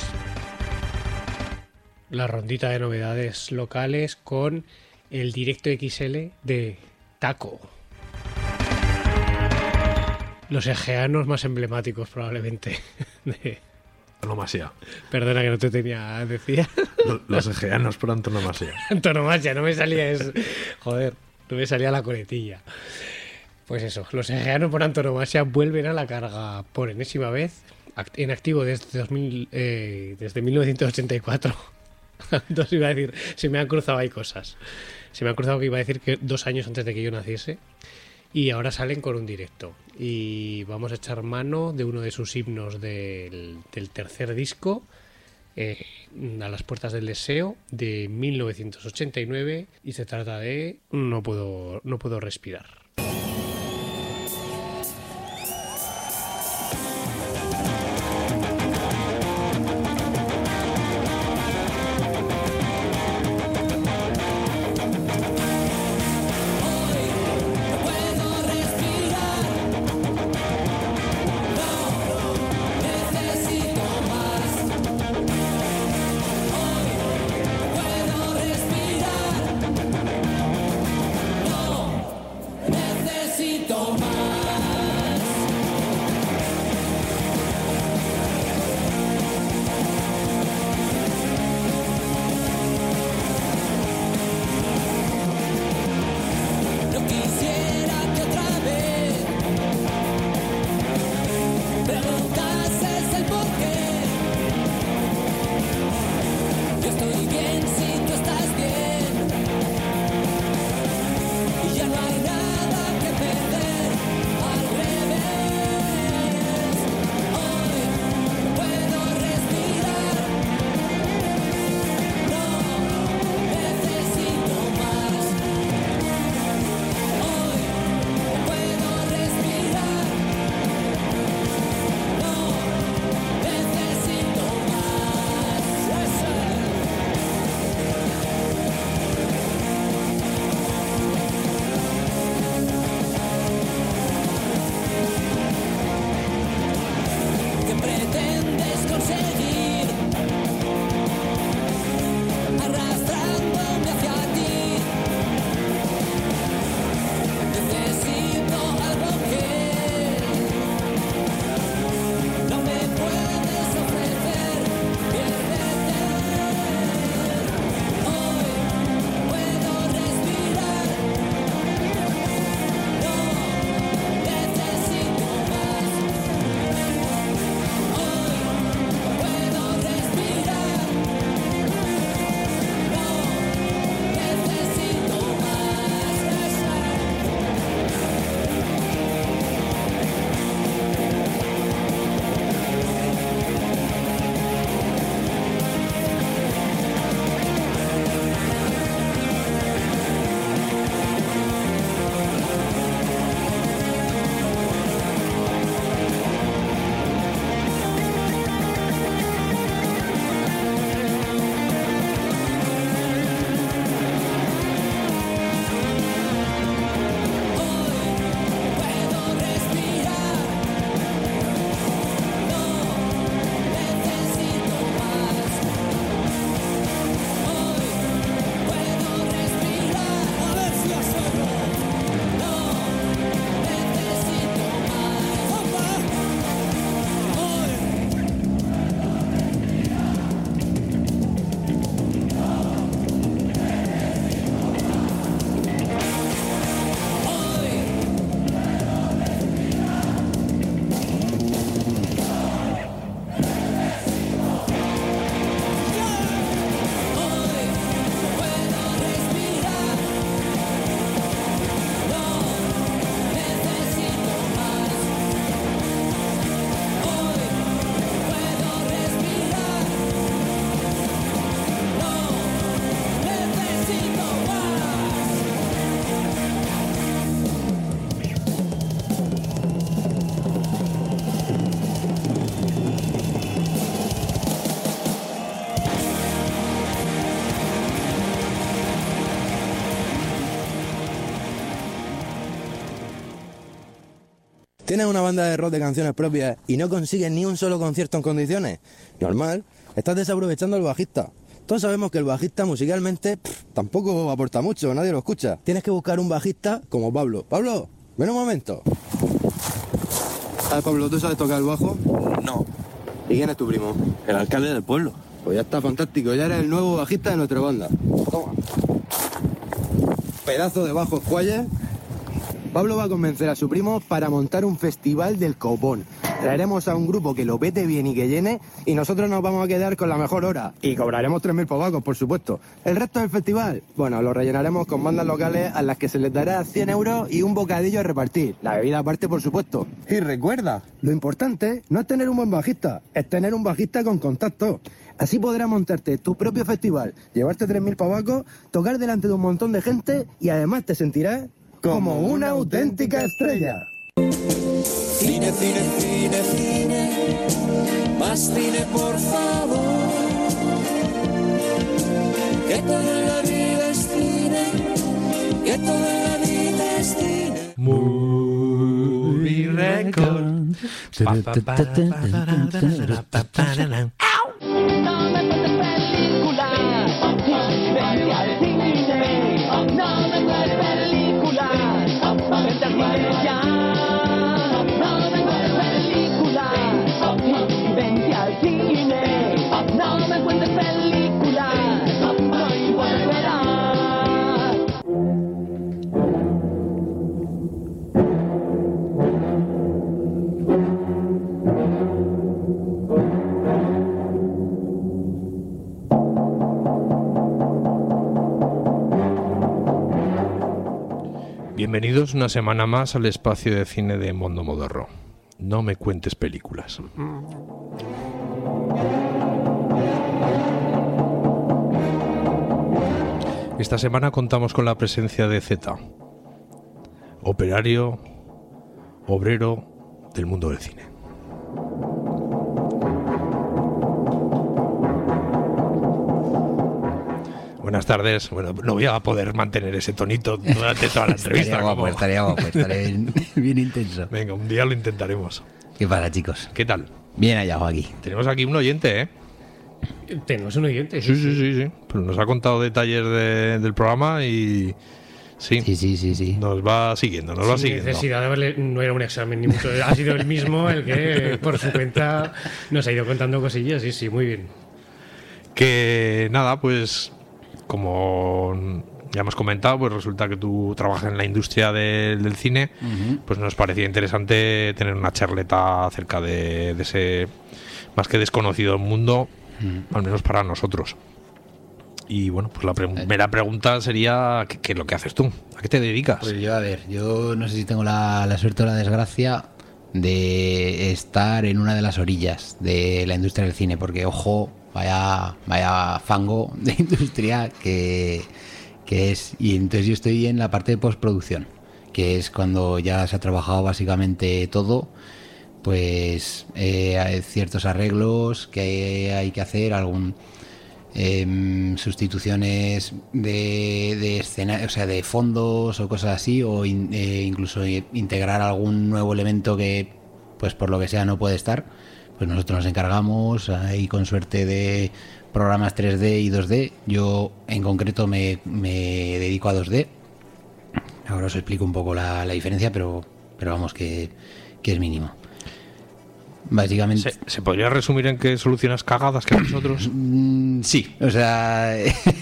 la rondita de novedades locales con el directo X L de Taco. Los egeanos más emblemáticos probablemente de... Antonomasia. Perdona que no te tenía, decía. Los egeanos por antonomasia. Antonomasia, no me salía eso. Joder, no me salía la coletilla. Pues eso, los egeanos por antonomasia vuelven a la carga por enésima vez, en activo desde, dos mil, eh, desde mil novecientos ochenta y cuatro. Entonces iba a decir, se me han cruzado ahí cosas. Se me han cruzado que iba a decir que dos años antes de que yo naciese. Y ahora salen con un directo. Y vamos a echar mano de uno de sus himnos del, del tercer disco, eh, A las puertas del deseo, de mil novecientos ochenta y nueve, y se trata de No puedo, no puedo respirar. ¿Tienes una banda de rock de canciones propias y no consigues ni un solo concierto en condiciones? Normal, estás desaprovechando al bajista. Todos sabemos que el bajista musicalmente pff, tampoco aporta mucho, nadie lo escucha. Tienes que buscar un bajista como Pablo. Pablo, ven un momento. A ver, Pablo, ¿tú sabes tocar el bajo? No. ¿Y quién es tu primo? El alcalde del pueblo. Pues ya está, fantástico, ya eres el nuevo bajista de nuestra banda. Toma. Pedazo de bajo escualle. Pablo va a convencer a su primo para montar un festival del copón. traeremos a un grupo que lo pete bien y que llene, y nosotros nos vamos a quedar con la mejor hora. Y cobraremos tres mil pavacos, por supuesto. El resto del festival, bueno, lo rellenaremos con bandas locales a las que se les dará cien euros y un bocadillo a repartir. La bebida aparte, por supuesto. Y recuerda, lo importante no es tener un buen bajista, es tener un bajista con contacto. Así podrás montarte tu propio festival, llevarte tres mil pavacos, tocar delante de un montón de gente y además te sentirás como una auténtica estrella. Cine, cine, cine, cine, más cine por favor. Que toda la vida es cine, que toda la vida es cine. Movie Record. Pa, pa, pa, pa, pa, pa, pa, pa, pa. No me cuentes películas, vente al cine. No me cuentes películas, vente al cine ya. No me cuentes películas, vente al cine. No me cuentes películas, no importa esperar. Bienvenidos una semana más al espacio de cine de Mondo Modorro. No me cuentes películas. Esta semana contamos con la presencia de Z, operario, obrero del mundo del cine. Buenas tardes. Bueno, no voy a poder mantener ese tonito durante toda la entrevista. Estaría guapo, como... estaría guapo, estaría bien, bien intenso. Venga, un día lo intentaremos. ¿Qué pasa, chicos? ¿Qué tal? Bien hallado aquí. Tenemos aquí un oyente, ¿eh? Tenemos un oyente. Sí, sí, sí, sí. Pero nos ha contado detalles de, del programa y... Sí. Sí, sí, sí, sí. Nos va siguiendo, nos va Sin siguiendo. necesidad de haberle... No era un examen ni mucho. Ha sido él mismo el que, por su cuenta, nos ha ido contando cosillas. Sí, sí, muy bien. Que nada, pues... Como ya hemos comentado, pues resulta que tú trabajas en la industria de, del cine, uh-huh. Pues nos parecía interesante tener una charleta acerca de, de ese más que desconocido mundo, uh-huh. Al menos para nosotros. Y bueno, pues la pre- primera pregunta sería, ¿qué, ¿qué es lo que haces tú? ¿A qué te dedicas? Pues yo, a ver, yo no sé si tengo la, la suerte o la desgracia de estar en una de las orillas de la industria del cine, porque ojo... Vaya, vaya fango de industria que, que es. Y entonces yo estoy en la parte de postproducción, que es cuando ya se ha trabajado básicamente todo, pues eh, hay ciertos arreglos que hay que hacer, algún eh, sustituciones de, de escena, o sea, de fondos o cosas así, o in, eh, incluso integrar algún nuevo elemento que, pues por lo que sea, no puede estar. Pues nosotros nos encargamos ahí con suerte de programas tres D y dos D. Yo en concreto me, me dedico a dos D. Ahora os explico un poco la, la diferencia, pero, pero vamos que, que es mínimo. Básicamente... ¿Se, ¿Se podría resumir en que solucionas cagadas que nosotros? Mm, sí, o sea...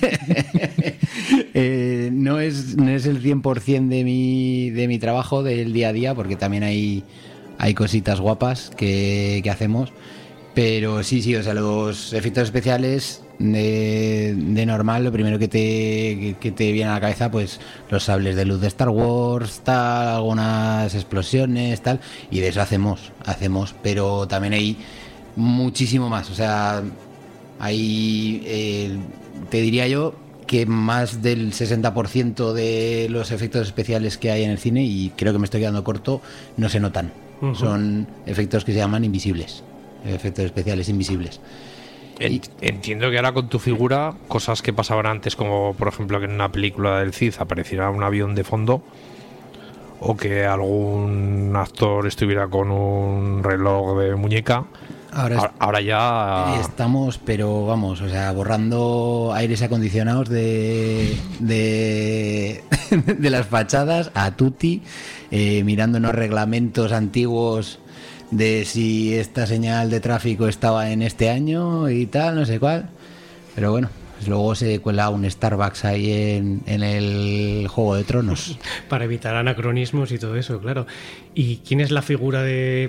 eh, no, es, no es el cien por ciento de mi, de mi trabajo del día a día, porque también hay... Hay cositas guapas que, que hacemos, pero sí, sí, o sea, los efectos especiales de, de normal, lo primero que te, que, que te viene a la cabeza, pues los sables de luz de Star Wars, tal, algunas explosiones, tal, y de eso hacemos, hacemos, pero también hay muchísimo más, o sea, hay, eh, te diría yo, que más del sesenta por ciento de los efectos especiales que hay en el cine, y creo que me estoy quedando corto, no se notan. Uh-huh. Son efectos que se llaman invisibles, efectos especiales invisibles. Entiendo que ahora con tu figura, cosas que pasaban antes, como por ejemplo que en una película del C I D apareciera un avión de fondo, o que algún actor estuviera con un reloj de muñeca. Ahora, ahora ya estamos, pero vamos, o sea, borrando aires acondicionados de de, de las fachadas a tutti, eh, mirándonos reglamentos antiguos de si esta señal de tráfico estaba en este año y tal, no sé cuál. Pero bueno, pues luego se cuela un Starbucks ahí en, en el Juego de Tronos. Para evitar anacronismos y todo eso, claro. ¿Y quién es la figura de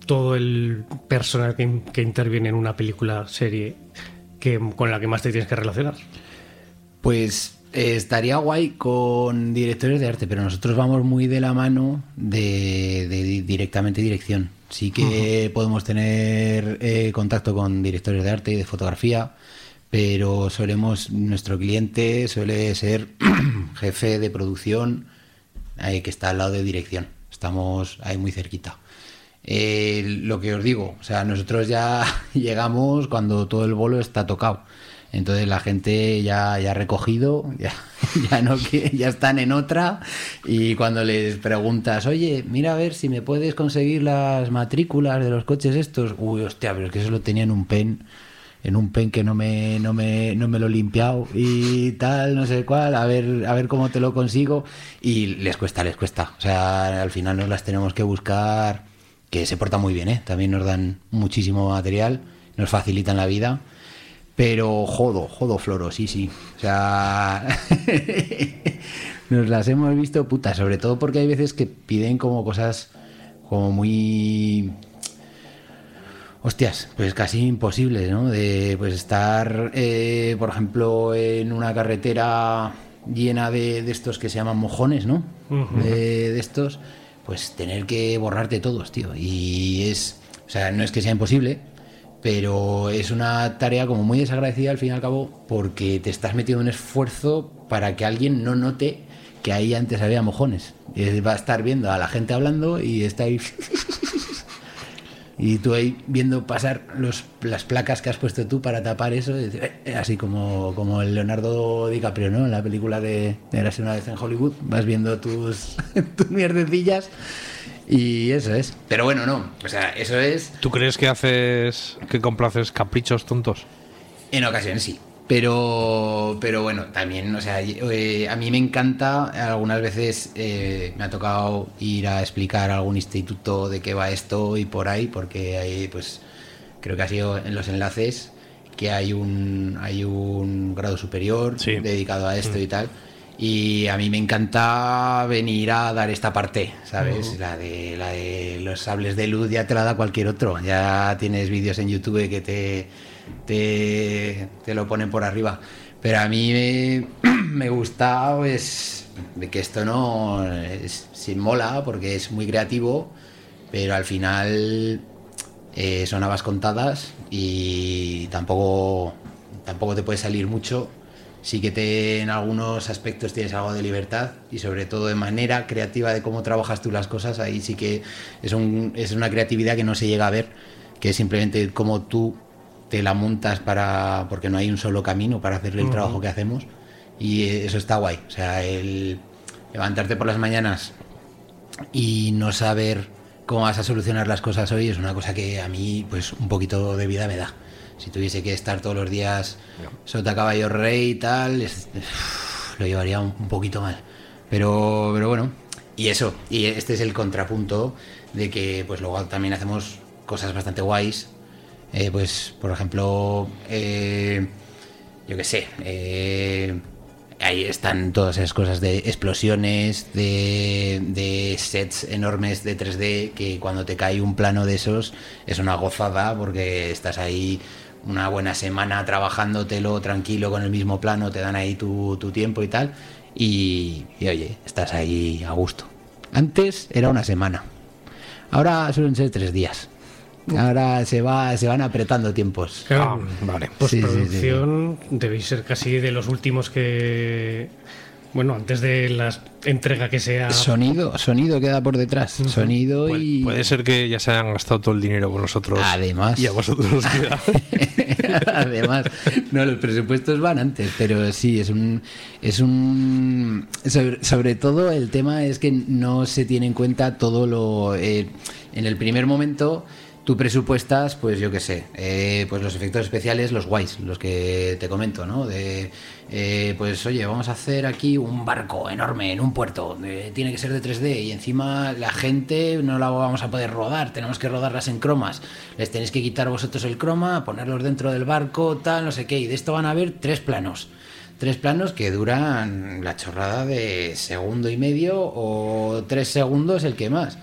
todo el personal que, que interviene en una película, serie, que, con la que más te tienes que relacionar? Pues eh, estaría guay con directores de arte, pero nosotros vamos muy de la mano de, de directamente dirección. Sí que uh-huh. podemos tener eh, contacto con directores de arte y de fotografía, pero solemos, nuestro cliente suele ser jefe de producción eh, que está al lado de dirección. Estamos ahí muy cerquita. Eh, lo que os digo, o sea, nosotros ya llegamos cuando todo el bolo está tocado. Entonces la gente ya, ya ha recogido, ya, ya, no, ya están en otra, y cuando les preguntas, oye, mira a ver si me puedes conseguir las matrículas de los coches estos, uy, hostia, pero es que eso lo tenía en un pen, en un pen que no me, no me, no me lo he limpiado y tal, no sé cuál, a ver, a ver cómo te lo consigo, y les cuesta, les cuesta, o sea, al final nos las tenemos que buscar, que se portan muy bien, ¿eh? También nos dan muchísimo material, nos facilitan la vida. Pero jodo, jodo floro, sí, sí. O sea, nos las hemos visto putas, sobre todo porque hay veces que piden como cosas como muy... Hostias, pues casi imposibles, ¿no? De pues estar, eh, por ejemplo, en una carretera llena de, de estos que se llaman mojones, ¿no? Uh-huh. De, de estos, pues tener que borrarte todos, tío. Y es... O sea, no es que sea imposible, pero es una tarea como muy desagradecida al fin y al cabo, porque te estás metiendo un esfuerzo para que alguien no note que ahí antes había mojones. Y va a estar viendo a la gente hablando y está ahí y tú ahí viendo pasar los, las placas que has puesto tú para tapar eso, y, eh, así como, como el Leonardo DiCaprio, ¿no? En la película de Érase una vez en Hollywood, vas viendo tus, tus mierdecillas. Y eso es. Pero bueno, no. O sea, eso es... ¿Tú crees que haces, que complaces caprichos tontos? En ocasiones sí. Pero, pero bueno, también, o sea, eh, a mí me encanta, algunas veces eh, me ha tocado ir a explicar a algún instituto de qué va esto y por ahí, porque hay, pues, creo que ha sido en los enlaces que hay un, hay un grado superior sí. dedicado a esto mm. y tal. Y a mí me encanta venir a dar esta parte, ¿sabes? Uh-huh. La de la de los sables de luz ya te la da cualquier otro. Ya tienes vídeos en YouTube que te, te, te lo ponen por arriba. Pero a mí me, me gusta, pues, de que esto no es, sí mola porque es muy creativo, pero al final eh, son habas contadas y tampoco, tampoco te puede salir mucho. Sí que te, en algunos aspectos tienes algo de libertad y sobre todo de manera creativa de cómo trabajas tú las cosas, ahí sí que es, un, es una creatividad que no se llega a ver, que es simplemente cómo tú te la montas para, porque no hay un solo camino para hacerle el uh-huh. trabajo que hacemos, y eso está guay. O sea, el levantarte por las mañanas y no saber cómo vas a solucionar las cosas hoy es una cosa que a mí pues un poquito de vida me da. Si tuviese que estar todos los días sota caballo rey y tal, es, uff, lo llevaría un, un poquito mal. Pero, pero bueno, y eso, y este es el contrapunto de que pues luego también hacemos cosas bastante guays. Eh, pues, por ejemplo, eh, yo qué sé, eh, ahí están todas esas cosas de explosiones, de, de sets enormes de tres D, que cuando te cae un plano de esos es una gozada, porque estás ahí una buena semana trabajándotelo tranquilo con el mismo plano, te dan ahí tu, tu tiempo y tal, y, y oye, estás ahí a gusto. Antes era una semana, ahora suelen ser tres días. Ahora se va se van apretando tiempos. Claro, ah, vale. Postproducción sí, sí, sí. Debéis ser casi de los últimos que... Bueno, antes de la entrega que sea... Sonido, sonido queda por detrás. Uh-huh. Sonido puede, y... Puede ser que ya se hayan gastado todo el dinero con nosotros. Además. Y a vosotros os queda. Además. No, los presupuestos van antes, pero sí, es un... es un sobre, sobre todo el tema es que no se tiene en cuenta todo lo... Eh, en el primer momento... Tú presupuestas, pues yo qué sé, eh, pues los efectos especiales, los guays, los que te comento, ¿no? De, eh, pues oye, vamos a hacer aquí un barco enorme en un puerto, eh, tiene que ser de tres D y encima la gente no la vamos a poder rodar, tenemos que rodarlas en cromas, les tenéis que quitar vosotros el croma, ponerlos dentro del barco, tal, no sé qué, y de esto van a haber tres planos. Tres planos que duran la chorrada de segundo y medio o tres segundos el que más.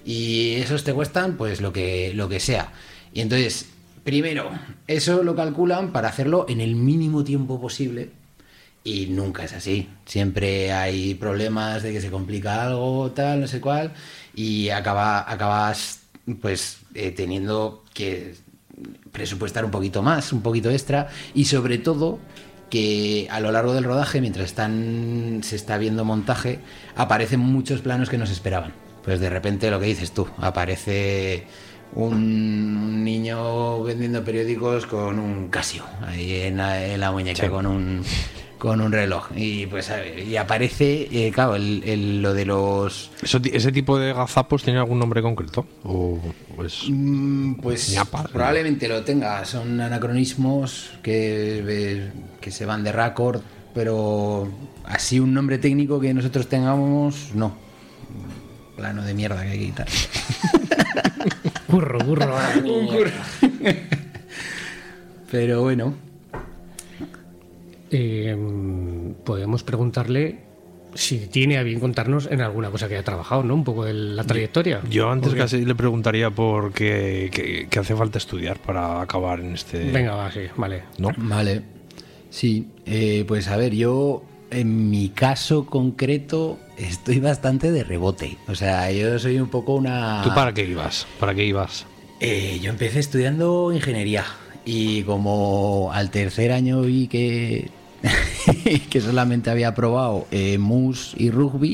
Y esos te cuestan pues lo que, lo que sea. Y entonces, primero, eso lo calculan para hacerlo en el mínimo tiempo posible. Y nunca es así. Siempre hay problemas de que se complica algo, tal, no sé cuál. Y acaba, acabas pues eh, teniendo que presupuestar un poquito más, un poquito extra. Y sobre todo que a lo largo del rodaje, mientras están se está viendo montaje, aparecen muchos planos que no se esperaban. Pues de repente lo que dices tú, aparece un niño vendiendo periódicos con un Casio ahí en la, en la muñeca, sí. con un con un reloj y pues y aparece eh, claro el, el, lo de los ¿Eso, ese tipo de gazapos tiene algún nombre concreto o pues mm, pues ñapa, probablemente ¿no? Lo tenga, son anacronismos que que se van de récord, pero así un nombre técnico que nosotros tengamos no, plano de mierda que hay que quitar. Burro, burro, un burro. Pero bueno. Eh, podemos preguntarle si tiene a bien contarnos en alguna cosa que haya trabajado, ¿no? Un poco de la trayectoria. Yo antes casi le preguntaría por qué, qué, qué hace falta estudiar para acabar en este... Venga, va, sí, vale. ¿No? Vale. Sí, eh, pues a ver, yo en mi caso concreto estoy bastante de rebote. O sea, yo soy un poco una... ¿Tú para qué ibas? ¿Para qué ibas? Eh, yo empecé estudiando ingeniería y como al tercer año vi que... que solamente había probado eh, mus y rugby,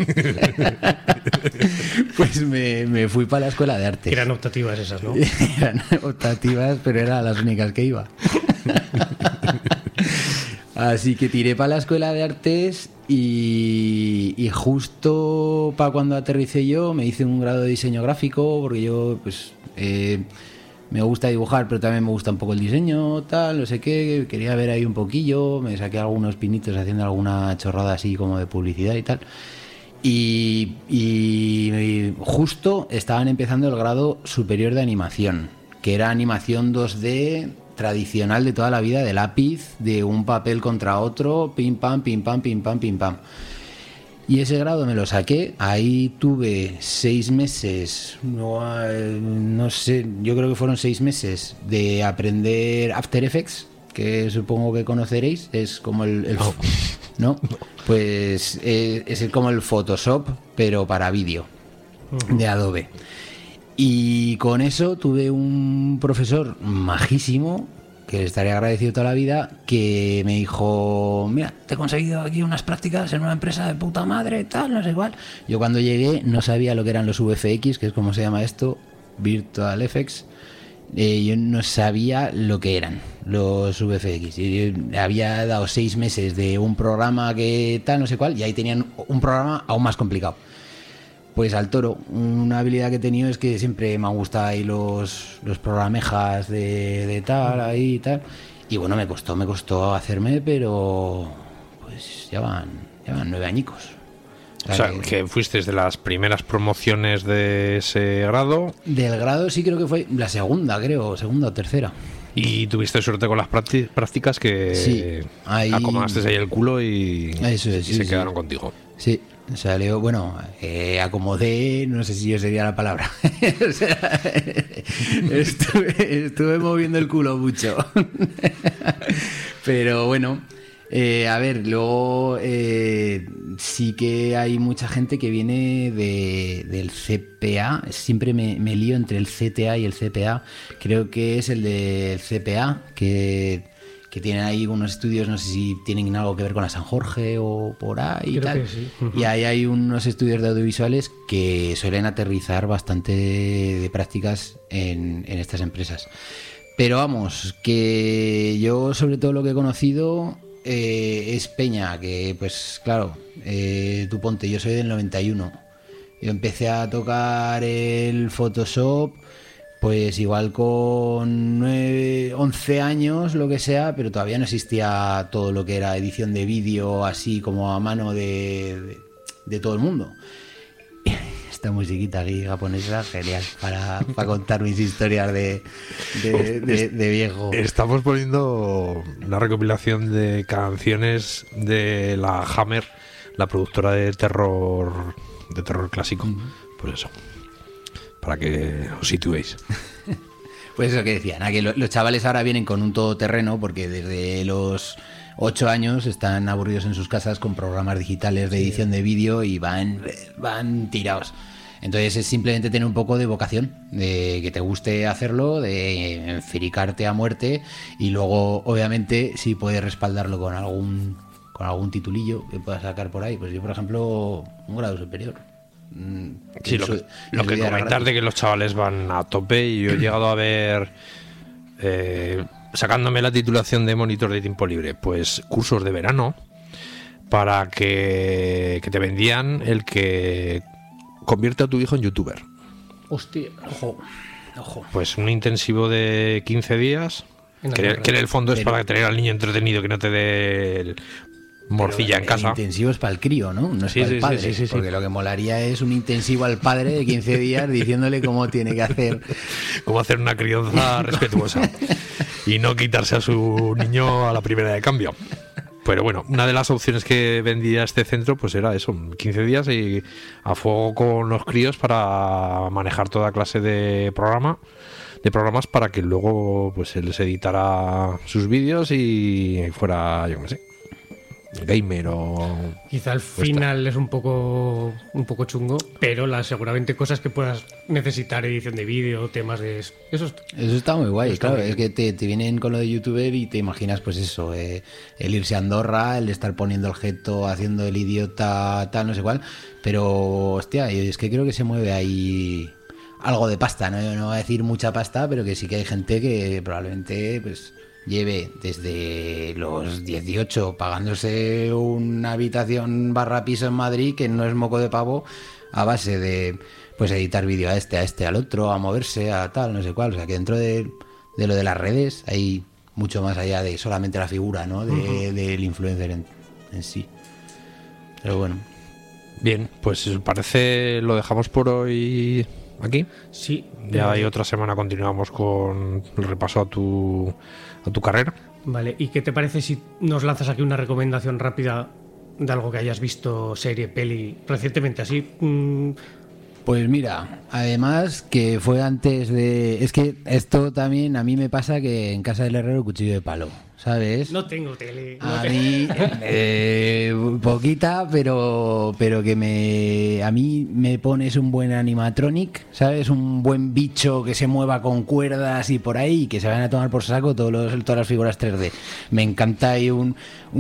pues me, me fui para la escuela de artes. Eran optativas esas, ¿no? Eran optativas, pero eran las únicas que iba. Así que tiré para la escuela de artes y, y justo para cuando aterricé yo me hice un grado de diseño gráfico, porque yo pues... Eh, me gusta dibujar, pero también me gusta un poco el diseño, tal, no sé qué. Quería ver ahí un poquillo. Me saqué algunos pinitos haciendo alguna chorrada así como de publicidad y tal. Y, y, y justo estaban empezando el grado superior de animación, que era animación dos D tradicional de toda la vida, de lápiz, de un papel contra otro, pim pam, pim pam, pim pam, pim pam. Y ese grado me lo saqué, ahí tuve seis meses, no, no sé, yo creo que fueron seis meses de aprender After Effects, que supongo que conoceréis, es como el... el no. ¿no? Pues es, es como el Photoshop, pero para vídeo, uh-huh. de Adobe. Y con eso tuve un profesor majísimo, que le estaré agradecido toda la vida, que me dijo, mira, te he conseguido aquí unas prácticas en una empresa de puta madre, tal, no sé cuál. Yo cuando llegué no sabía lo que eran los V F X, que es como se llama esto, Virtual Effects. Eh, yo no sabía lo que eran los V F X. Y yo había dado seis meses de un programa que tal, no sé cuál, y ahí tenían un programa aún más complicado. Pues al toro, una habilidad que he tenido es que siempre me han gustado ahí los, los programejas de, de tal, ahí y tal. Y bueno, me costó, me costó hacerme, pero pues ya van, ya van nueve añicos. O sea, que fuiste de las primeras promociones de ese grado. Del grado sí creo que fue la segunda, creo, segunda o tercera. Y tuviste suerte con las prácticas que sí, ahí... acomodaste ahí el culo y, Eso es, y sí, se sí. quedaron contigo. Sí. Salió, bueno, eh, acomodé, no sé si yo sería la palabra. O sea, estuve, estuve moviendo el culo mucho. Pero bueno, eh, a ver, luego eh, sí que hay mucha gente que viene de, del C P A. Siempre me, me lío entre el C T A y el C P A. Creo que es el del C P A, que... que tienen ahí unos estudios, no sé si tienen algo que ver con la San Jorge o por ahí y tal. Que sí. Uh-huh. Y ahí hay unos estudios de audiovisuales que suelen aterrizar bastante de prácticas en, en estas empresas. Pero vamos, que yo sobre todo lo que he conocido eh, es Peña, que pues claro, eh, tú ponte, yo soy del noventa y uno. Yo empecé a tocar el Photoshop pues igual con nueve, once años, lo que sea, pero todavía no existía todo lo que era edición de vídeo así como a mano de, de, de todo el mundo. Esta musiquita aquí japonesa, genial, para, para contar mis historias de, de, de, de viejo. Estamos poniendo una recopilación de canciones de la Hammer, la productora de terror, de terror clásico, uh-huh. Por eso. para que os situéis. Pues eso que decía, nada, que lo- los chavales ahora vienen con un todoterreno porque desde los ocho años están aburridos en sus casas con programas digitales de edición de vídeo y van, van tirados. Entonces es simplemente tener un poco de vocación, de que te guste hacerlo, de enfricarte a muerte y luego, obviamente, si puedes respaldarlo con algún con algún titulillo que puedas sacar por ahí. Pues yo, por ejemplo, un grado superior. Mm, Sí, lo eso- que, lo eso que ya era comentar gratis. de que los chavales van a tope y yo he llegado a ver, eh, sacándome la titulación de monitor de tiempo libre, pues cursos de verano para que, que te vendían el que convierte a tu hijo en youtuber. Hostia, ojo, ojo. Pues un intensivo de quince días, En la que, torre. que en el fondo es Pero- para tener al niño entretenido, que no te dé el morcilla en El casa. intensivo es para el crío, ¿no? No es Sí, para sí, el sí, padre. sí, sí, sí. Porque lo que molaría es un intensivo al padre de quince días diciéndole cómo tiene que hacer. Cómo hacer una crianza respetuosa y no quitarse a su niño a la primera de cambio. Pero bueno, una de las opciones que vendía este centro pues era eso, quince días y a fuego con los críos para manejar toda clase de programa, de programas para que luego pues él les editara sus vídeos y fuera, yo qué sé, gamer o... Quizá al final es un poco un poco chungo, pero las seguramente cosas que puedas necesitar, edición de vídeo, temas de eso. Eso, es- Eso está muy guay, Eso está claro. muy Es que te, te vienen con lo de youtuber y te imaginas, pues eso, eh, el irse a Andorra, el estar poniendo el jeto, haciendo el idiota, tal, no sé cuál. Pero, hostia, es que creo que se mueve ahí algo de pasta, ¿no? Yo no voy a decir mucha pasta, pero que sí que hay gente que probablemente, pues, lleve desde los dieciocho pagándose una habitación barra piso en Madrid, que no es moco de pavo, a base de pues editar vídeo a este, a este, al otro, a moverse, a tal, no sé cuál. O sea que dentro de, de lo de las redes hay mucho más allá de solamente la figura, ¿no? De, Ujú. del influencer en, en sí. Pero bueno. Bien, pues si os parece lo dejamos por hoy aquí. Sí. Ya Eh, hay otra semana continuamos con el repaso a tu, a tu carrera. Vale, ¿y qué te parece si nos lanzas aquí una recomendación rápida de algo que hayas visto, serie, peli, recientemente así? mm, Pues mira, además que fue antes de... Es que esto también a mí me pasa que en casa del herrero cuchillo de palo, ¿sabes? No tengo tele. no A te- mí, eh, poquita, pero, pero que me, a mí me pones un buen animatronic, ¿sabes? Un buen bicho que se mueva con cuerdas y por ahí, y que se vayan a tomar por saco todos los, todas las figuras tres D. Me encanta y un,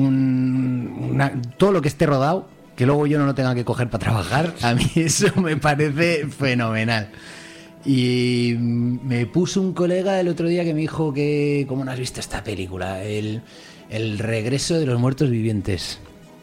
un una- todo lo que esté rodado, que luego yo no lo tenga que coger para trabajar, a mí eso me parece fenomenal. Y me puso un colega el otro día que me dijo que, ¿cómo no has visto esta película? El, el regreso de los muertos vivientes.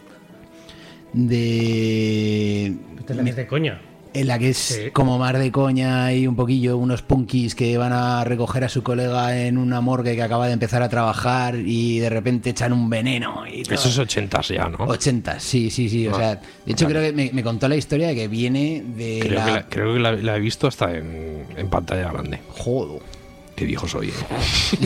De... Esta es la que es de coña. En la que es como más de coña y un poquillo unos punkis que van a recoger a su colega en una morgue que acaba de empezar a trabajar y de repente echan un veneno y todo. Eso es ochentas ya, ¿no? ochentas, sí, sí, sí. O Ah, sea, de hecho vale. creo que me, me contó la historia de que viene de Creo la... que, la, creo que la, la he visto hasta en, en pantalla grande. Joder. Qué viejo soy. ¿eh?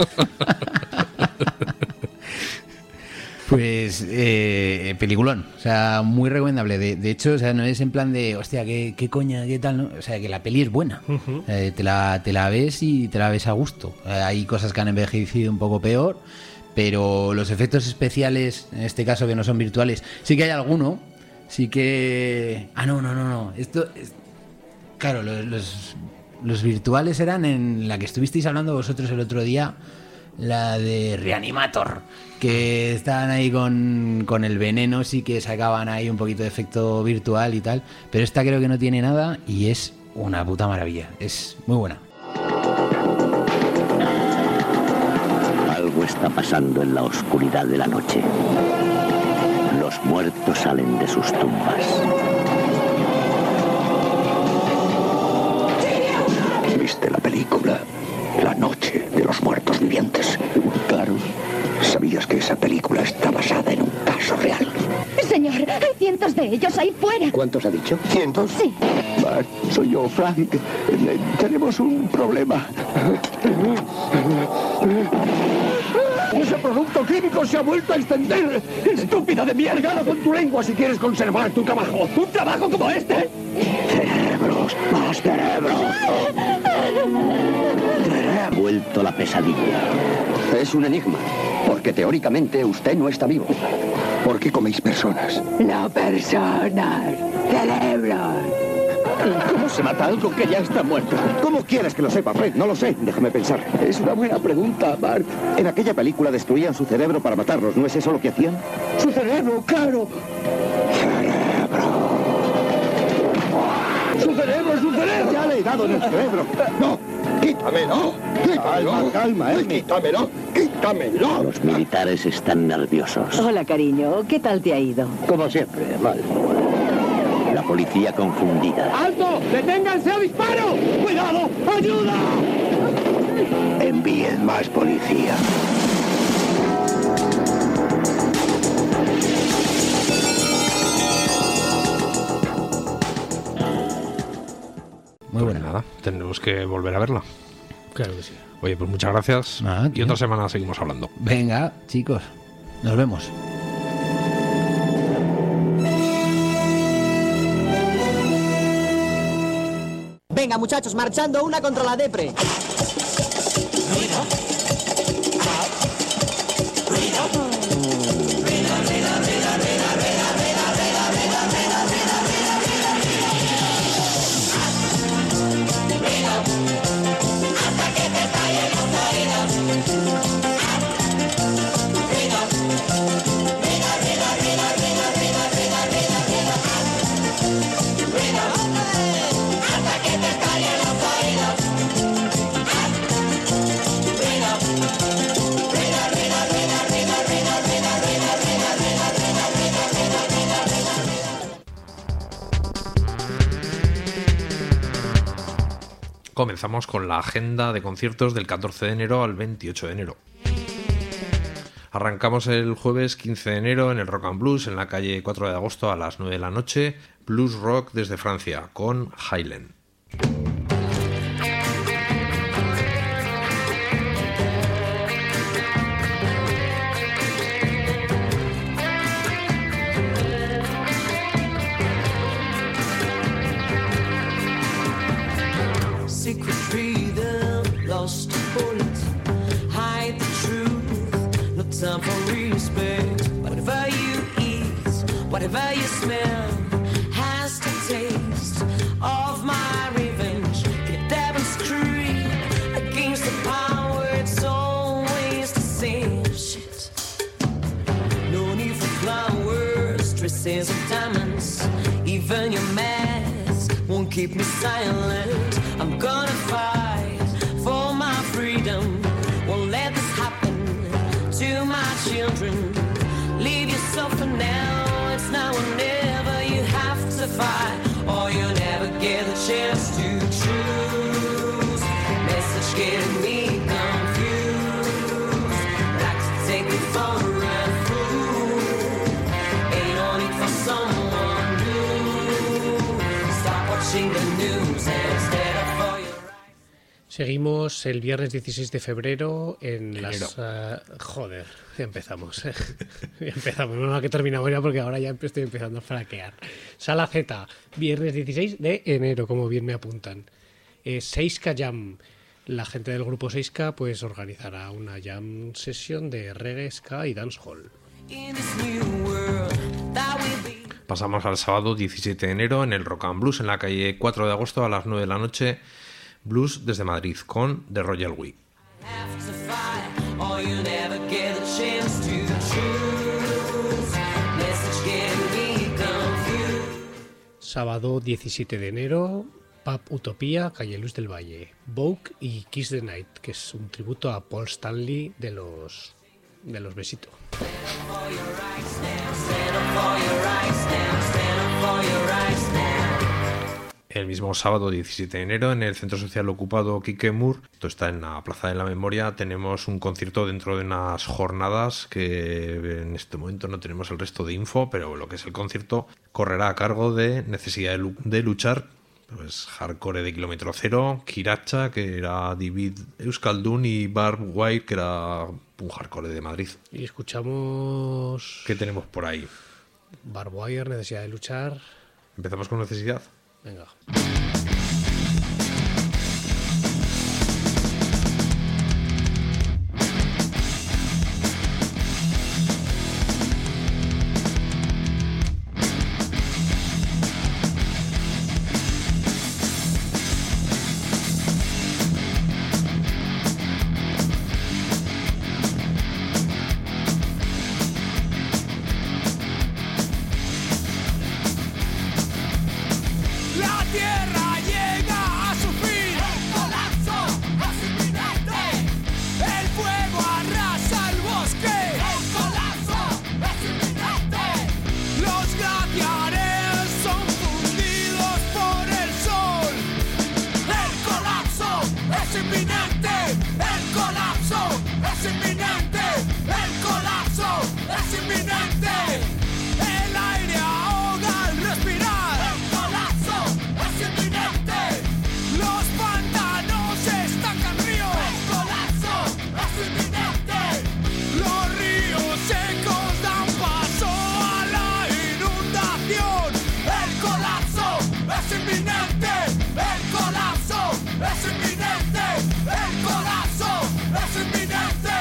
Pues eh, peliculón, o sea, muy recomendable. De, de hecho, o sea, no es en plan de, hostia, qué, qué coña, qué tal, ¿no? O sea, que la peli es buena. Ujú. Eh, te, la, te la ves y te la ves a gusto. Eh, hay cosas que han envejecido un poco peor, pero los efectos especiales, en este caso que no son virtuales, sí que hay alguno. Sí que... Ah, no, no, no, no. Esto... es- Claro, los, los, los virtuales eran en la que estuvisteis hablando vosotros el otro día, la de Reanimator, que estaban ahí con, con el veneno, sí que sacaban ahí un poquito de efecto virtual y tal, pero esta creo que no tiene nada y es una puta maravilla, es muy buena. Algo está pasando en la oscuridad de la noche. Los muertos salen de sus tumbas. ¿Viste la película La Noche de los Muertos Vivientes? Claro. ¿Sabías que esa película está basada en un caso real? Señor, hay cientos de ellos ahí fuera. ¿Cuántos ha dicho? ¿Cientos? Sí. Ah, soy yo, Frank. Eh, Tenemos un problema. ¡Ese producto químico se ha vuelto a extender! ¡Estúpida de mierda! ¡Gana con tu lengua si quieres conservar tu trabajo! ¡Un trabajo como este! Cerebro. cerebros, más cerebros. Ha vuelto la pesadilla. Es un enigma, porque teóricamente usted no está vivo. ¿Por qué coméis personas? No personas, cerebros. ¿Cómo se mata algo que ya está muerto? ¿Cómo quieres que lo sepa, Fred? No lo sé. Déjame pensar. Es una buena pregunta, Bart. En aquella película destruían su cerebro para matarlos. ¿No es eso lo que hacían? ¡Su cerebro, claro! ¡Su cerebro, su cerebro! Ya le he dado en el cerebro. ¡No! ¡Quítamelo! Calma, calma, Amy. ¡Quítamelo! ¡Quítamelo! Los militares están nerviosos. Hola, cariño. ¿Qué tal te ha ido? Como siempre, mal. La policía confundida. ¡Alto! ¡Deténganse o disparo! ¡Cuidado! ¡Ayuda! Envíen más policía. Muy buena. Pues nada, tendremos que volver a verla. Claro que sí. Oye, pues muchas gracias. Ah, y otra semana seguimos hablando. Venga, chicos. Nos vemos. Venga, muchachos, marchando una contra la depre. Comenzamos con la agenda de conciertos del catorce de enero al veintiocho de enero. Arrancamos el jueves quince de enero en el Rock and Blues en la calle cuatro de agosto a las nueve de la noche, Blues Rock desde Francia con Highland. Secret freedom, lost bullet, hide the truth, no time for respect. Whatever you eat, whatever you smell, has to taste of my revenge. The devil's creed against the power, it's always the same shit. No need for flowers, dresses of diamonds, even your mask won't keep me silent. I'm gonna fight for my freedom. Won't let this happen to my children. Leave yourself for now. It's now or never. You have to fight, or you'll never get a chance to choose. Message getting me confused. Like to take me for a fool. Ain't no need for someone new. Stop watching the news instead. Seguimos el viernes dieciséis de febrero en Enero. las... Uh, joder, ya empezamos. ya empezamos, no, no, que terminamos ya porque ahora ya estoy empezando a fraquear. Sala Z, viernes dieciséis de enero, como bien me apuntan. Eh, seis K Jam. La gente del grupo seis K pues organizará una jam sesión de reggae, ska y dancehall. Pasamos al sábado diecisiete de enero en el Rock and Blues en la calle cuatro de agosto a las nueve de la noche, Blues desde Madrid con The Royal We. Sábado diecisiete de enero, Pub Utopía, calle Luz del Valle, Vogue y Kiss the Night, que es un tributo a Paul Stanley de los de los Besitos. El mismo sábado diecisiete de enero en el Centro Social Ocupado Quique Mur, esto está en la Plaza de la Memoria, tenemos un concierto dentro de unas jornadas que en este momento no tenemos el resto de info, pero lo que es el concierto correrá a cargo de Necesidad de, Lu- de Luchar, pues Hardcore de Kilómetro Cero, Kiracha, que era David Euskaldun, y Barb Wire, que era un hardcore de Madrid. Y escuchamos... ¿Qué tenemos por ahí? Barb Wire, Necesidad de Luchar... ¿Empezamos con Necesidad? Venga. La tierra llega a su fin. El colapso es inminente. El fuego arrasa el bosque. El colapso es inminente. Los glaciares son fundidos por el sol. El colapso es inminente. El colapso es inminente. El colapso es inminente. El aire ahoga al respirar. El colapso es inminente. Los pantanos estancan ríos. El colapso es inminente. Los ríos secos dan paso a la inundación. El colapso es inminente. El colapso es inminente. El colapso es inminente.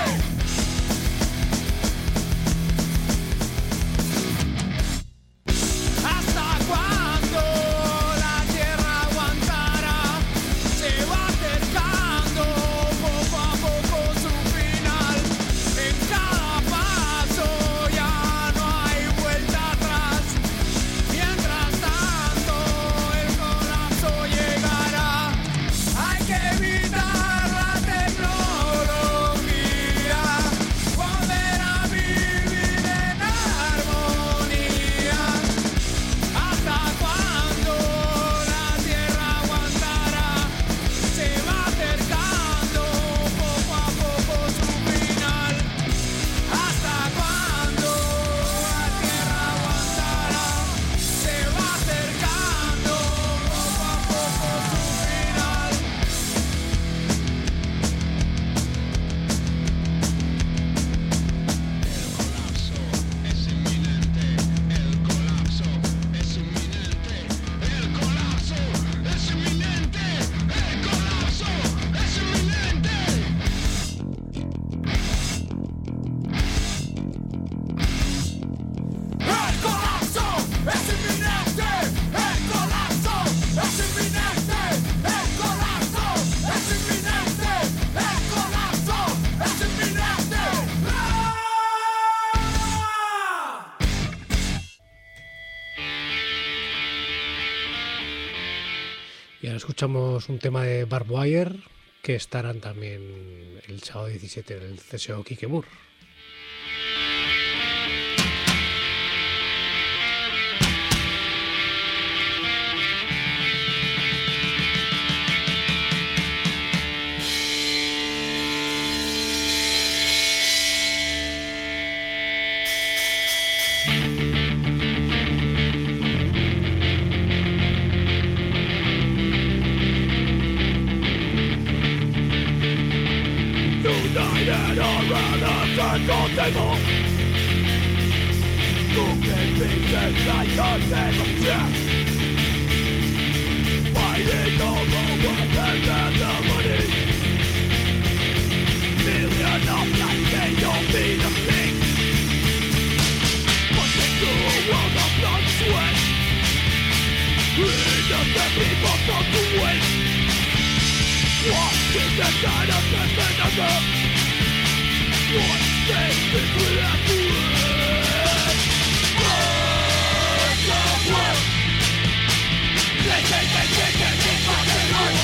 ¿Hasta cuándo la tierra aguantará? Se va acercando poco a poco su final. En cada paso ya no hay vuelta atrás. Mientras tanto el colapso llegará. Hay que evitar la tecnología, volver a vivir en armonía. ¿Hasta cuándo la tierra aguantará? Se va acercando poco a poco su final. ¿Hasta cuándo la tierra aguantará? Se va acercando poco a poco su final. El colapso es inminente. El colapso es inminente. El colapso es inminente. El colapso es inminente. Y ahora escuchamos un tema de Barbed Wire que estarán también el sábado diecisiete en el C S O Kikemur. United around a circle table, cooking pieces like a game of chess, fighting over weapons and the money. Million of life, they don't be the thing. Pushing through a world of blood and sweat, innocent people come to waste. What is the kind of feminism? What things is we have to end? Words of war. They say they can't get this fucking hard.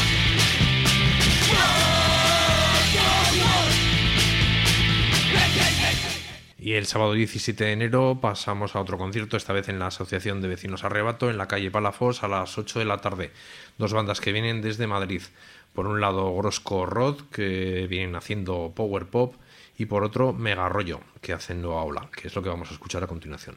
Words of war. They say they can't. Y el sábado diecisiete de enero pasamos a otro concierto, esta vez en la Asociación de Vecinos Arrebato, en la calle Palafos, a las ocho de la tarde. Dos bandas que vienen desde Madrid. Por un lado, Grosco Rod, que vienen haciendo power pop, y por otro, Mega Rollo, que hacen Nueva Ola, que es lo que vamos a escuchar a continuación.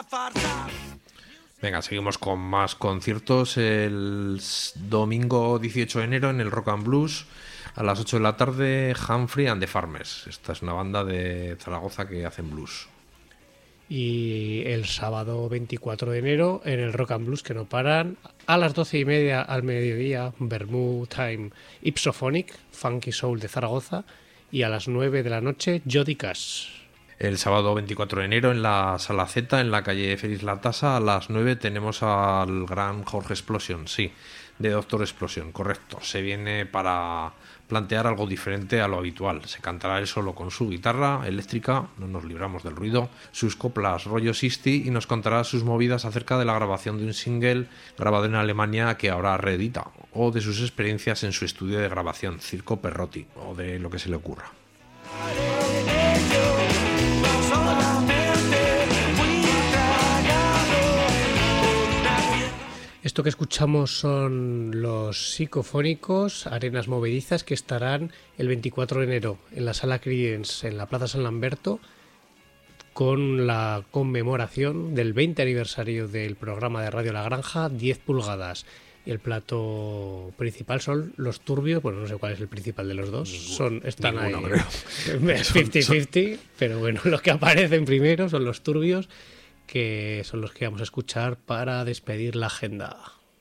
Venga, seguimos con más conciertos. El s- domingo dieciocho de enero en el Rock and Blues a las ocho de la tarde, Humphrey and the Farmers. Esta es una banda de Zaragoza que hacen blues. Y el sábado veinticuatro de enero en el Rock and Blues, que no paran, a las doce y media al mediodía, Bermud Time Ipsophonic, Funky Soul de Zaragoza, y a las nueve de la noche, Jody Cash. El sábado veinticuatro de enero en la Sala Z, en la calle Félix Latasa, a las nueve tenemos al gran Jorge Explosion, sí, de Doctor Explosion, correcto. Se viene para plantear algo diferente a lo habitual. Se cantará él solo con su guitarra eléctrica, no nos libramos del ruido, sus coplas rollo Sisti, y nos contará sus movidas acerca de la grabación de un single grabado en Alemania que ahora reedita, o de sus experiencias en su estudio de grabación, Circo Perrotti, o de lo que se le ocurra. Esto que escuchamos son los Psicofónicos, Arenas Movedizas, que estarán el veinticuatro de enero en la Sala Credence, en la Plaza San Lamberto, con la conmemoración del veinte aniversario del programa de Radio La Granja, diez pulgadas. Y el plato principal son los Turbios, bueno, no sé cuál es el principal de los dos, son, están ninguno, ahí, creo. es cincuenta cincuenta, pero bueno, los que aparecen primero son los Turbios, que son los que vamos a escuchar para despedir la agenda.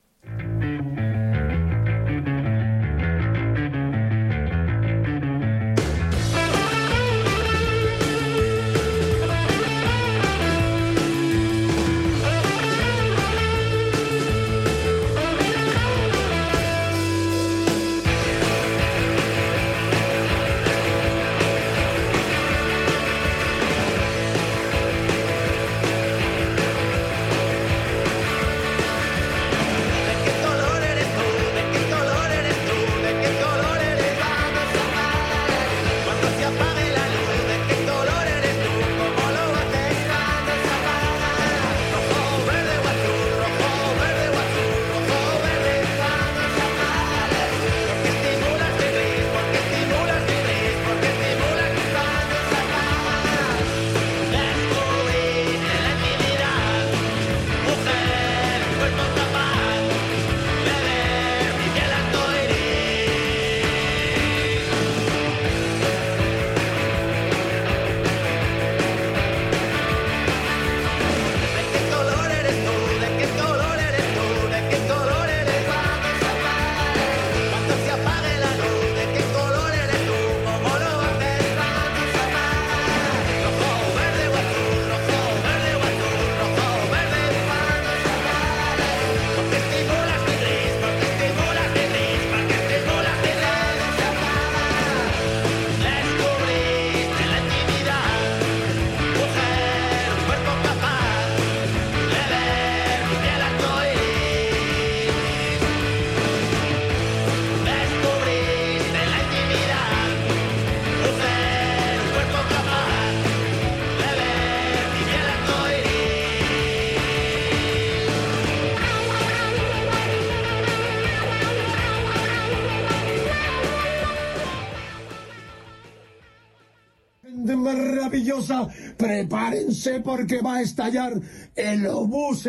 Maravillosa, prepárense porque va a estallar el obús.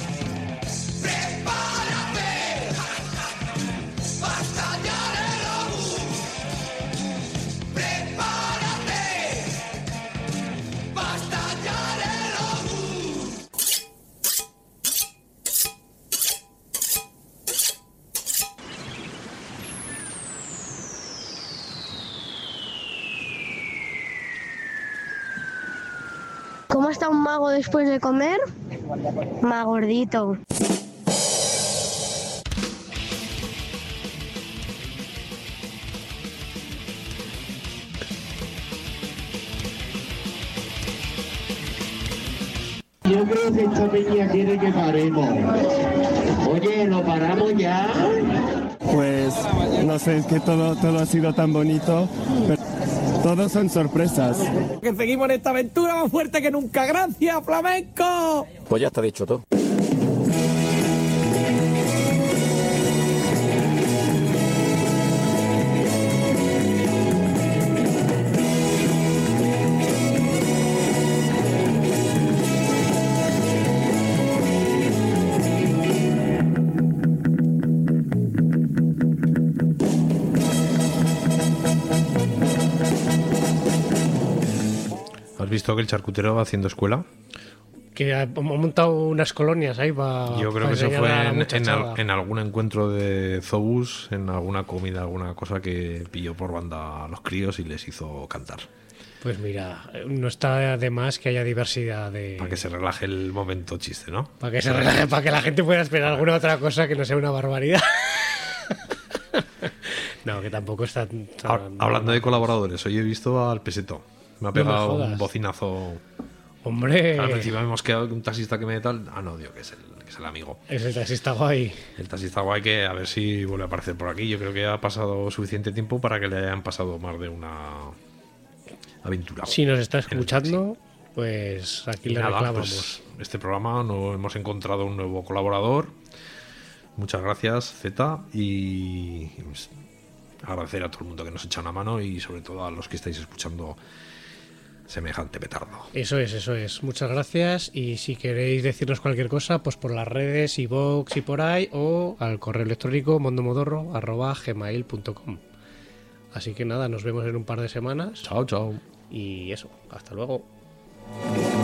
¿Cómo está un mago después de comer? Más gordito. Yo creo que esta peña quiere que paremos. Oye, ¿lo paramos ya? Pues no sé, es que todo, todo ha sido tan bonito, pero todos son sorpresas. Que seguimos en esta aventura más fuerte que nunca. ¡Gracias, flamenco! Pues ya está dicho todo. visto que el charcutero va haciendo escuela? Que ha ha montado unas colonias ahí para. Yo creo para que eso enseñar fue a la en, en, muchachada. al- en algún encuentro de Zobus, en alguna comida, alguna cosa que pilló por banda a los críos y les hizo cantar. Pues mira, no está de más que haya diversidad de. Para que se relaje el momento chiste, ¿no? Para que se relaje, para que la gente pueda esperar alguna otra cosa que no sea una barbaridad. No, que tampoco está. está- Ha- Hablando de colaboradores, hoy he visto al Peseto. Me ha No me pegado un jodas. bocinazo. Hombre. Al principio hemos quedado con un taxista que me tal. Ah, no, digo que es el, que es el amigo. Es el taxista guay. El taxista guay que a ver si vuelve a aparecer por aquí. Yo creo que ha pasado suficiente tiempo para que le hayan pasado más de una aventura. Si nos está escuchando, pues aquí Y le nada, reclamamos. pues, este programa no hemos encontrado un nuevo colaborador. Muchas gracias, Z, y pues, agradecer a todo el mundo que nos echa una mano y sobre todo a los que estáis escuchando semejante petardo. Eso es, eso es. Muchas gracias. Y si queréis decirnos cualquier cosa, pues por las redes, iVoox y por ahí, o al correo electrónico mondomodorro arroba gmail punto com. Así que nada, nos vemos en un par de semanas. Chao, chao. Y eso, hasta luego.